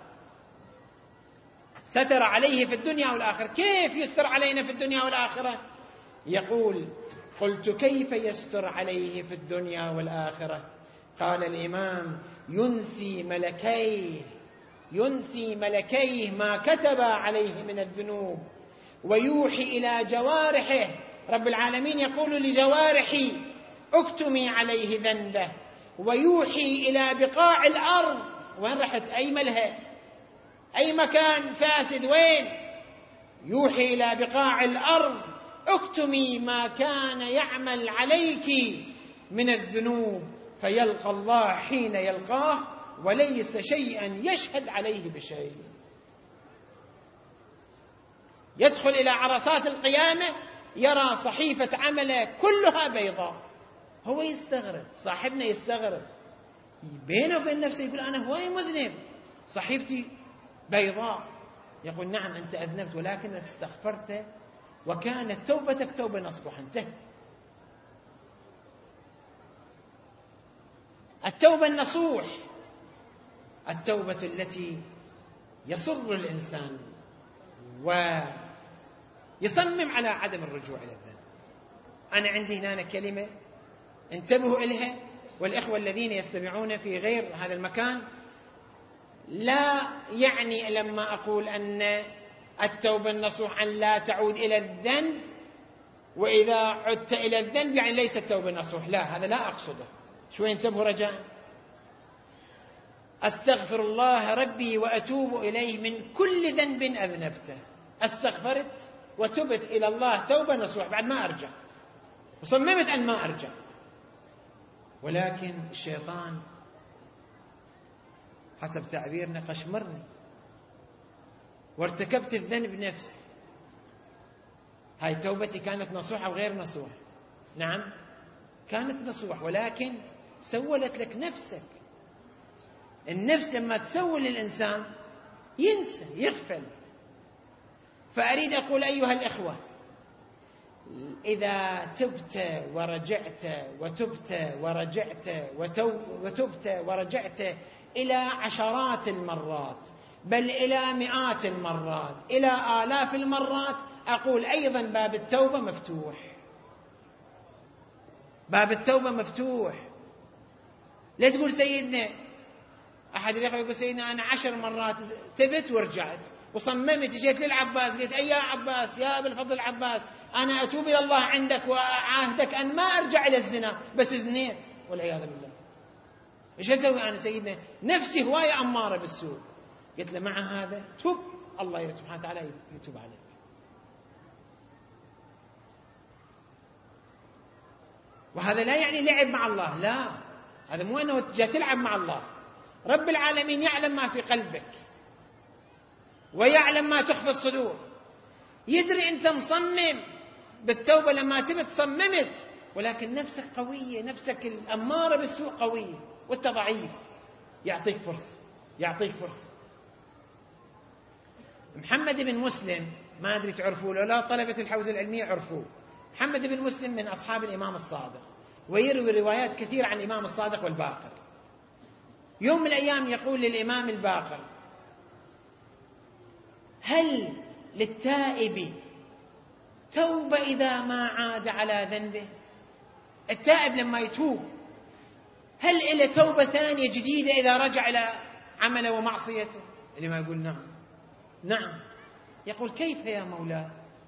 ستر عليه في الدنيا والآخرة. كيف يستر علينا في الدنيا والآخرة؟ يقول قلت كيف يستر عليه في الدنيا والآخرة؟ قال الإمام ينسي ملكيه ينسي ملكيه ما كتب عليه من الذنوب ويوحي إلى جوارحه. رب العالمين يقول لجوارحي اكتمي عليه ذنبه، ويوحي إلى بقاع الأرض. وين رحت؟ أي ملهى، أي مكان فاسد، وين؟ يوحي إلى بقاع الأرض اكتمي ما كان يعمل عليك من الذنوب، فيلقى الله حين يلقاه وليس شيئا يشهد عليه بشيء. يدخل إلى عرصات القيامة يرى صحيفة عمله كلها بيضاء. هو يستغرب، صاحبنا يستغرب، بينه وبين نفسه يقول أنا هواي مذنب، صحيفتي بيضاء. يقول نعم أنت أذنبت ولكنك استغفرت وكانت توبتك توبة نصوحة. انتهى. التوبة النصوح التوبة التي يصر الإنسان ويصمم على عدم الرجوع إلى الذنب. أنا عندي هنا كلمة انتبهوا إليها والإخوة الذين يستمعون في غير هذا المكان، لا يعني لما أقول أن التوبة النصوح أن لا تعود إلى الذنب، وإذا عدت إلى الذنب يعني ليس التوبة النصوح، لا، هذا لا أقصده. شوي انتبهوا رجاء. أستغفر الله ربي وأتوب إليه من كل ذنب أذنبته. استغفرت وتبت إلى الله توبة نصوح بعد ما أرجع، وصممت أن ما أرجع، ولكن الشيطان حسب تعبيرنا قشمرني وارتكبت الذنب نفسي. هاي توبتي كانت نصوحة وغير نصوح؟ نعم كانت نصوح، ولكن سولت لك نفسك. النفس لما تسول للإنسان ينسى يغفل. فأريد أقول أيها الإخوة، إذا تبت ورجعت وتبت ورجعت وتبت ورجعت إلى عشرات المرات، بل إلى مئات المرات، إلى آلاف المرات، أقول أيضا باب التوبة مفتوح. باب التوبة مفتوح. لا تقول سيدنا، أحد الأخوة يقول سيدنا أنا عشر مرات تبت ورجعت وصممت، جيت للعباس قلت أي يا عباس يا أبا الفضل العباس، أنا أتوب إلى الله عندك وأعاهدك أن ما أرجع إلى الزنا، بس زنيت والعياذ بالله. إيش أسوي أنا سيدنا؟ نفسي هواية أمارة بالسوء. قلت له مع هذا توب، الله سبحانه وتعالى يتوب عليك. وهذا لا يعني لعب مع الله، لا، هذا مو أنه جاء تلعب مع الله. رب العالمين يعلم ما في قلبك ويعلم ما تخفي الصدور، يدري أنت مصمم بالتوبة، لما تبت صممت، ولكن نفسك قوية، نفسك الأمارة بالسوء قوية وأنت ضعيف، يعطيك فرصة، يعطيك فرصة. محمد بن مسلم، ما أدري تعرفوه لو لا، طلبة الحوزة العلمية عرفوه. محمد بن مسلم من أصحاب الإمام الصادق، ويروي روايات كثيرة عن الإمام الصادق والباقر. يوم من الأيام يقول للإمام الباقر: هل للتائب توبة إذا ما عاد على ذنبه؟ التائب لما يتوب هل إلى توبة ثانية جديدة إذا رجع إلى عمله ومعصيته؟ اللي ما يقول نعم نعم. يقول: كيف يا مولاي؟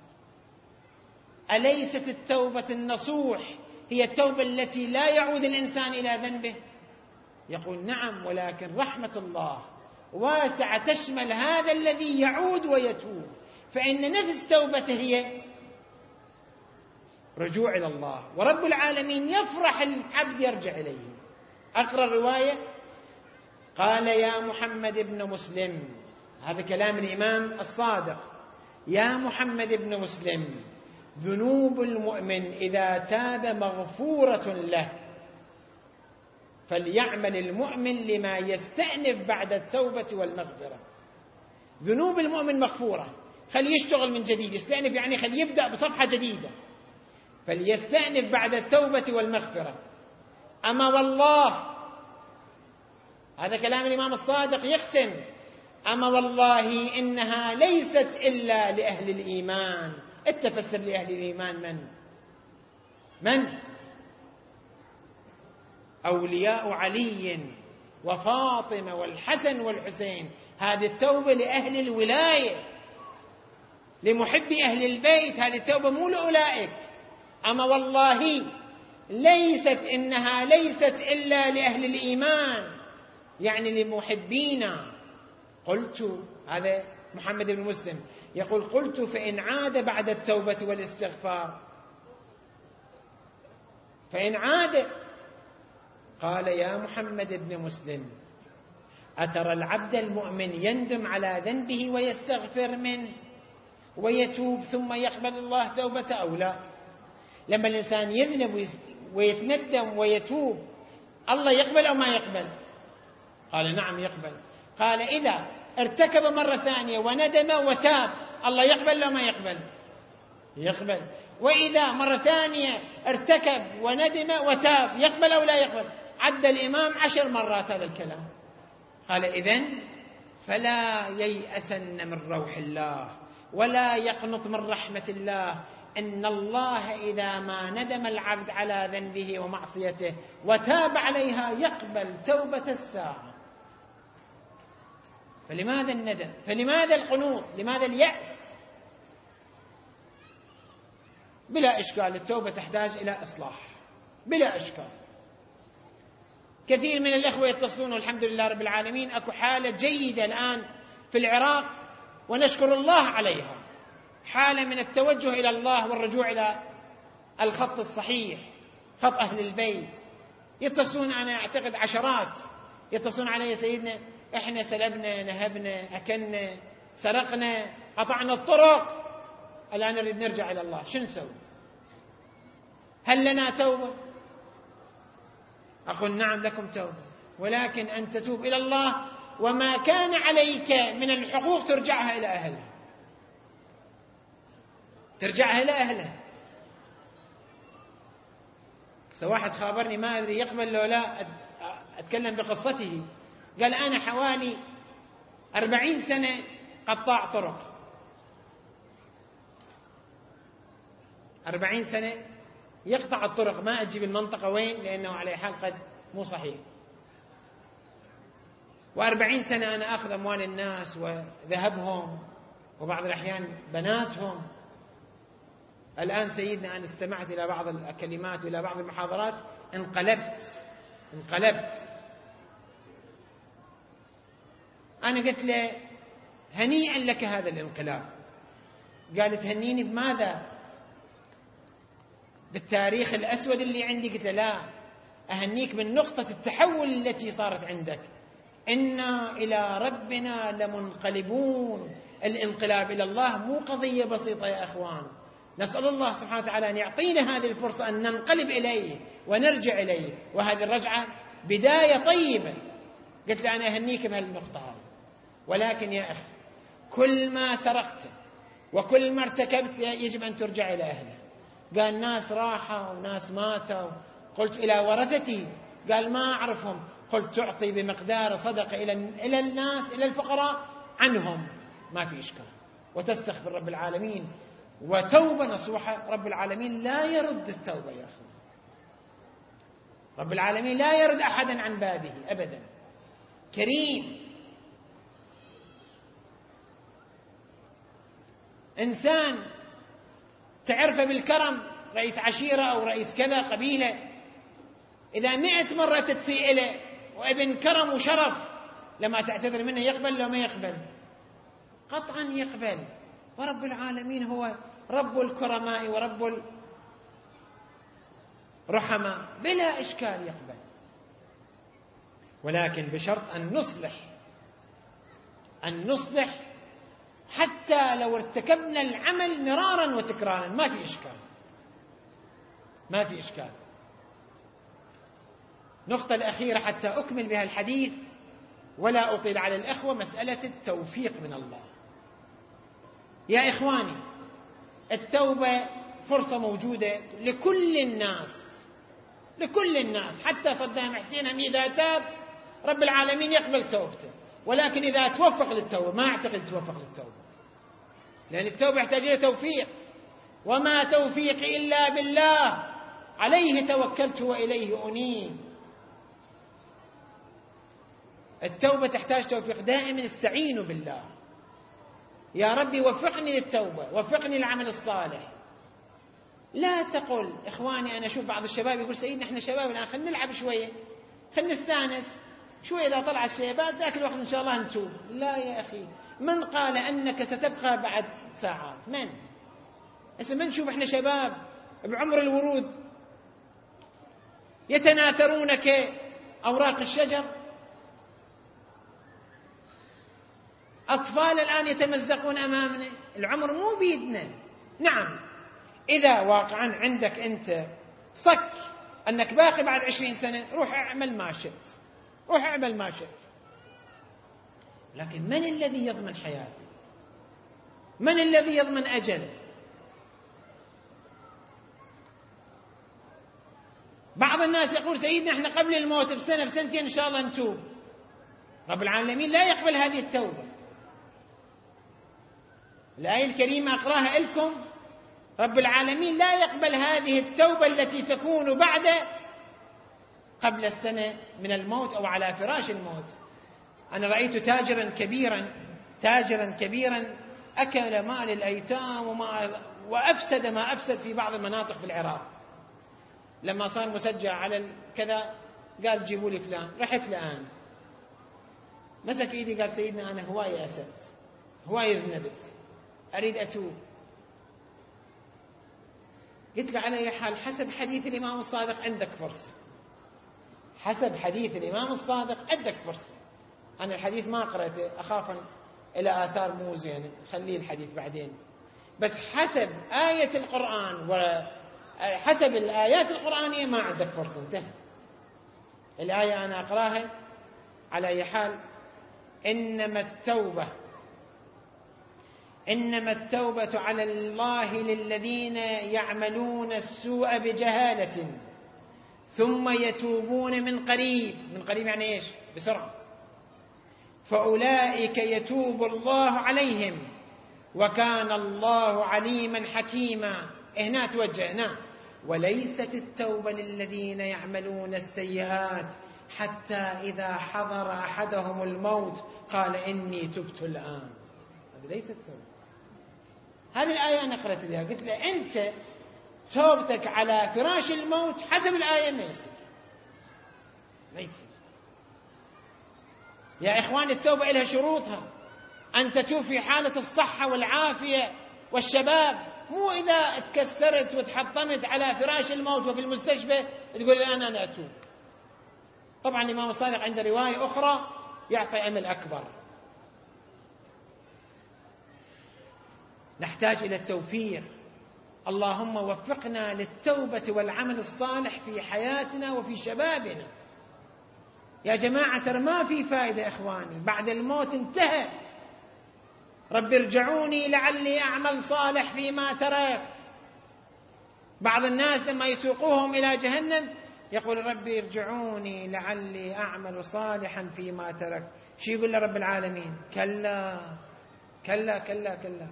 أليست التوبة النصوح هي التوبة التي لا يعود الإنسان إلى ذنبه؟ يقول: نعم، ولكن رحمة الله واسعة تشمل هذا الذي يعود ويتوب، فإن نفس توبته هي رجوع إلى الله، ورب العالمين يفرح العبد يرجع إليه. أقرأ الرواية. قال: يا محمد بن مسلم، هذا كلام الإمام الصادق، يا محمد بن مسلم، ذنوب المؤمن إذا تاب مغفورة له، فليعمل المؤمن لما يستأنف بعد التوبة والمغفرة. ذنوب المؤمن مغفورة، خلي يشتغل من جديد، يستأنف يعني خلي يبدأ بصفحة جديدة، فليستأنف بعد التوبة والمغفرة. أما والله، هذا كلام الإمام الصادق يختم: أما والله إنها ليست إلا لأهل الإيمان. التفسر لأهل الإيمان من؟ من؟ أولياء علي وفاطمة والحسن والحسين. هذه التوبة لأهل الولاية، لمحبي أهل البيت، هذه التوبة مو لأولئك. أما والله ليست إنها ليست إلا لأهل الإيمان، يعني لمحبينا. قلت، هذا محمد بن مسلم يقول: قلت: فإن عاد بعد التوبة والاستغفار؟ فإن عاد؟ قال: يا محمد بن مسلم، أترى العبد المؤمن يندم على ذنبه ويستغفر منه ويتوب ثم يقبل الله توبته أو لا؟ لما الإنسان يذنب ويتندم ويتوب، الله يقبل أو ما يقبل؟ قال: نعم يقبل. قال: إذا ارتكب مرة ثانية وندم وتاب، الله يقبل أو ما يقبل؟ يقبل. وإذا مرة ثانية ارتكب وندم وتاب، يقبل أو لا يقبل؟ عد الإمام عشر مرات هذا الكلام. قال: إذن فلا ييأسن من روح الله ولا يقنط من رحمة الله، إن الله إذا ما ندم العبد على ذنبه ومعصيته وتاب عليها يقبل توبة الساعة. فلماذا الندم؟ فلماذا القنوط؟ لماذا اليأس؟ بلا إشكال التوبة تحتاج إلى إصلاح بلا إشكال. كثير من الإخوة يتصلون والحمد لله رب العالمين أكو حالة جيدة الآن في العراق ونشكر الله عليها، حالة من التوجه إلى الله والرجوع إلى الخط الصحيح، خط أهل البيت. يتصلون، أنا أعتقد عشرات يتصلون علي: سيدنا إحنا سلبنا، نهبنا، أكلنا، سرقنا، قطعنا الطرق، الآن نريد نرجع إلى الله، شو نسوي؟ هل لنا توبة؟ أقول نعم لكم توبة، ولكن أن تتوب إلى الله وما كان عليك من الحقوق ترجعها إلى أهلها، ترجعها إلى أهلها. واحد خابرني ما أدري يقبل لو لا أتكلم بقصته، قال أنا حوالي أربعين سنة قطاع طرق، أربعين سنة يقطع الطرق، ما أجيب المنطقة وين لأنه على حال قد مو صحيح، وأربعين سنة أنا أخذ أموال الناس وذهبهم وبعض الأحيان بناتهم. الآن سيدنا أنا استمعت إلى بعض الكلمات وإلى بعض المحاضرات انقلبت انقلبت أنا قلت له هنيئا لك هذا الانقلاب. قال تهنيني بماذا؟ بالتاريخ الأسود اللي عندي؟ قلت له لا، أهنيك من نقطة التحول التي صارت عندك. إنا إلى ربنا لمنقلبون. الانقلاب إلى الله مو قضية بسيطة يا أخوان، نسأل الله سبحانه وتعالى أن يعطينا هذه الفرصة أن ننقلب إليه ونرجع إليه، وهذه الرجعة بداية طيبة. قلت له أنا أهنيك بهالنقطة هذه، ولكن يا أخي كل ما سرقت وكل ما ارتكبت يجب أن ترجع إلى أهله. قال ناس راحوا وناس ماتوا. قلت إلى ورثتي؟ قال ما أعرفهم. قلت تعطي بمقدار صدقة إلى الناس، إلى الفقراء عنهم، ما في إشكال، وتستغفر رب العالمين وتوبة نصوحة. رب العالمين لا يرد التوبة يا أخي، رب العالمين لا يرد أحدا عن بابه أبدا، كريم. إنسان تعرفه بالكرم، رئيس عشيرة أو رئيس كذا قبيلة، إذا مئة مرة تتسيء له وابن كرم وشرف، لما تعتذر منه يقبل لو ما يقبل؟ قطعا يقبل. ورب العالمين هو رب الكرماء ورب الرحماء، بلا إشكال يقبل، ولكن بشرط أن نصلح أن نصلح حتى لو ارتكبنا العمل مرارا وتكرارا ما في إشكال، ما في إشكال. نقطة الأخيرة حتى أكمل بها الحديث ولا أطيل على الأخوة، مسألة التوفيق من الله. يا إخواني، التوبة فرصة موجودة لكل الناس، لكل الناس. حتى صدام حسين هم إذا تاب رب العالمين يقبل توبته، ولكن إذا توفق للتوبة ما أعتقد توفق للتوبة، لأن التوبة يحتاج إلى توفيق. وما توفيقي إلا بالله، عليه توكلت وإليه أنيب. التوبة تحتاج توفيق، دائما استعينوا بالله، يا ربي وفقني للتوبة، وفقني للعمل الصالح. لا تقل إخواني، أنا أشوف بعض الشباب يقول سيدنا إحنا شباب الآن خلينا نلعب شوية، خلينا نستانس شوية، إذا طلع الشيبات ذاك الوقت إن شاء الله نتوب. لا يا أخي، من قال أنك ستبقى بعد ساعات؟ من؟ هسه من نشوف إحنا شباب بعمر الورود يتناثرون كأوراق الشجر، أطفال الآن يتمزقون أمامنا. العمر مو بيدنا. نعم، إذا واقعا عندك أنت صك أنك باقي بعد عشرين سنة، روح اعمل ما شئت، روح اعمل ما شئت، لكن من الذي يضمن حياتي؟ من الذي يضمن أجل؟ بعض الناس يقول سيدنا احنا قبل الموت بسنة بسنتين إن شاء الله نتوب. رب العالمين لا يقبل هذه التوبة. الآية الكريمة أقراها لكم رب العالمين لا يقبل هذه التوبة التي تكون بعد قبل السنة من الموت أو على فراش الموت. أنا رأيت تاجرا كبيرا تاجرا كبيرا أكل مال الأيتام وما وأفسد ما أفسد في بعض المناطق في العراق. لما صار مسجع على كذا قال جيبوا لي فلان، رحت الآن مسك إيدي قال سيدنا أنا هواي أسأت هواي ذنبت أريد أتوب. قلت له على أي حال حسب حديث الإمام الصادق عندك فرصة، حسب حديث الإمام الصادق عندك فرصة. أنا الحديث ما قرأته أخاف إلى آثار مو زينة، خليه الحديث بعدين، بس حسب آية القرآن وحسب الآيات القرآنية ما عندك فرصة، انتهى. الآية أنا أقراها على أي حال. إنما التوبة إنما التوبة على الله للذين يعملون السوء بجهالة ثم يتوبون من قريب. من قريب يعني إيش؟ بسرعة. فأولئك يتوب الله عليهم وكان الله عليما حكيما. هنا توجه هنا. وليست التوبة للذين يعملون السيئات حتى إذا حضر أحدهم الموت قال إني تبت الآن. هذه ليست التوبة. هذه الآية أنا قرأت لها قلت له أنت توبتك على فراش الموت حسب الآية ما يصير ما يصير. يا إخوان التوبة لها شروطها. أن تتوب في حالة الصحة والعافية والشباب، مو إذا تكسرت وتحطمت على فراش الموت وفي المستشفى تقول الآن أنا أتوب. طبعا الإمام الصادق عنده رواية أخرى يعطي أمل أكبر. نحتاج إلى التوفيق. اللهم وفقنا للتوبة والعمل الصالح في حياتنا وفي شبابنا. يا جماعة ترى ما في فائدة إخواني، بعد الموت انتهى. رب ارجعوني لعلي أعمل صالح فيما تركت. بعض الناس لما يسوقوهم إلى جهنم يقول ربي ارجعوني لعلي أعمل صالحا فيما تركت. شو يقول لرب العالمين؟ كلا كلا كلا كلا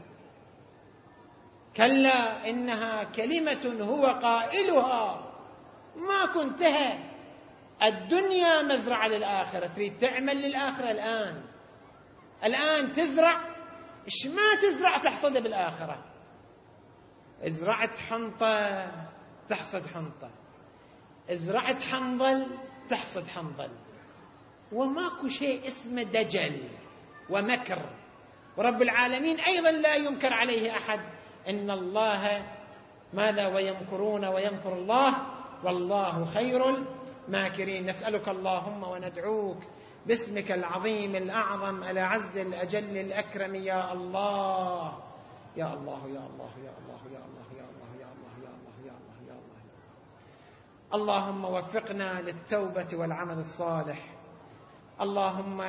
كلا إنها كلمة هو قائلها ما كنتها. الدنيا مزرعة للآخرة، تريد تعمل للآخرة الآن الآن تزرع. إيش ما تزرع تحصد بالآخرة. ازرعت حنطة تحصد حنطة، ازرعت حنظل تحصد حنظل. وماكو شيء اسمه دجل ومكر، ورب العالمين أيضا لا ينكر عليه أحد. إن الله ماذا ويمكرون ويمكر الله والله خير الماكرين. نسألك اللهم وندعوك باسمك العظيم الأعظم الأعز الأجل الأكرم يا الله يا الله يا الله يا الله يا الله يا الله يا الله يا الله يا الله يا الله. اللهم وفقنا للتوبة والعمل الصالح. اللهم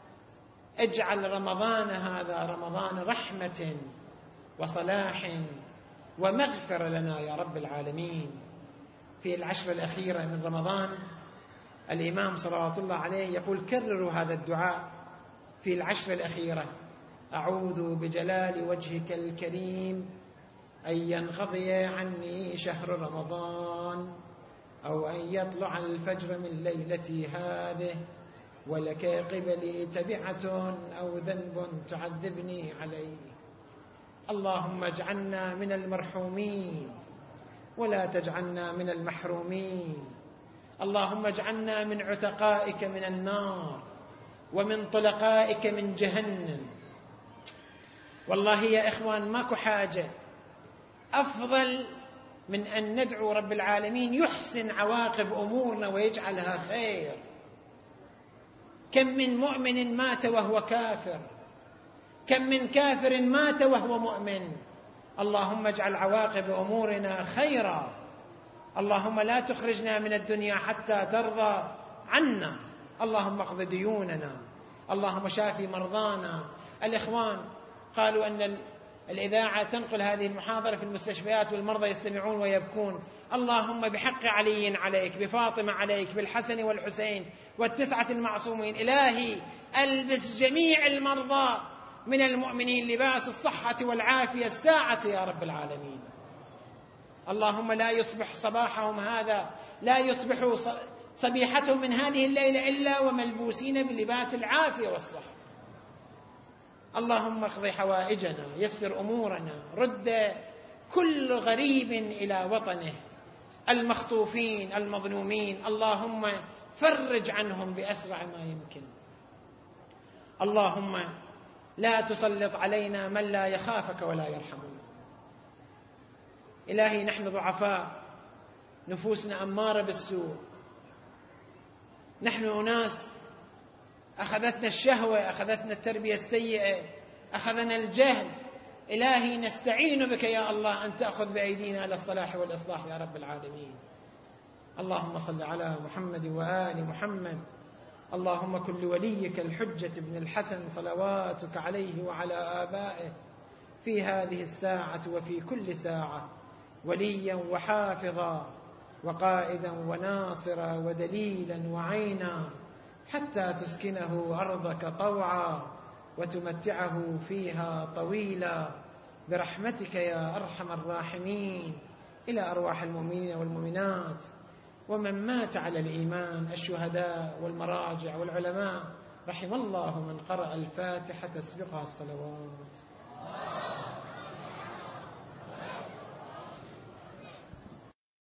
اجعل رمضان هذا رمضان رحمة وصلاح ومغفرة لنا يا رب العالمين. في العشر الأخيرة من رمضان الإمام صلوات الله عليه يقول كرروا هذا الدعاء في العشر الأخيرة: أعوذ بجلال وجهك الكريم أن ينقضي عني شهر رمضان أو أن يطلع الفجر من ليلتي هذه ولك قبلي تبعة أو ذنب تعذبني عليه. اللهم اجعلنا من المرحومين ولا تجعلنا من المحرومين. اللهم اجعلنا من عتقائك من النار ومن طلقائك من جهنم. والله يا إخوان ماكو حاجة أفضل من أن ندعو رب العالمين يحسن عواقب أمورنا ويجعلها خير. كم من مؤمن مات وهو كافر، كم من كافر مات وهو مؤمن. اللهم اجعل عواقب أمورنا خيرا. اللهم لا تخرجنا من الدنيا حتى ترضى عنا. اللهم اقض ديوننا. اللهم شافي مرضانا. الإخوان قالوا أن الإذاعة تنقل هذه المحاضرة في المستشفيات والمرضى يستمعون ويبكون. اللهم بحق علي عليك، بفاطمة عليك، بالحسن والحسين والتسعة المعصومين، إلهي ألبس جميع المرضى من المؤمنين لباس الصحة والعافية الساعة يا رب العالمين. اللهم لا يصبح صباحهم هذا، لا يصبحوا صبيحتهم من هذه الليلة إلا وملبوسين بلباس العافية والصحة. اللهم اقض حوائجنا، يسر أمورنا، رد كل غريب إلى وطنه، المخطوفين المظلومين اللهم فرج عنهم بأسرع ما يمكن. اللهم لا تسلط علينا من لا يخافك ولا يرحمنا. إلهي نحن ضعفاء، نفوسنا أمارة بالسوء، نحن أناس أخذتنا الشهوة، أخذتنا التربية السيئة، أخذنا الجهل. إلهي نستعين بك يا الله أن تأخذ بأيدينا على الصلاح والإصلاح يا رب العالمين. اللهم صل على محمد وآل محمد. اللهم كن لوليك الحجة بن الحسن صلواتك عليه وعلى آبائه في هذه الساعة وفي كل ساعة وليا وحافظا وقائدا وناصرا ودليلا وعينا، حتى تسكنه أرضك طوعا وتمتعه فيها طويلا برحمتك يا أرحم الراحمين. إلى أرواح المؤمنين والمؤمنات ومن مات على الإيمان، الشهداء والمراجع والعلماء، رحم الله من قرأ الفاتحة تسبقها الصلوات.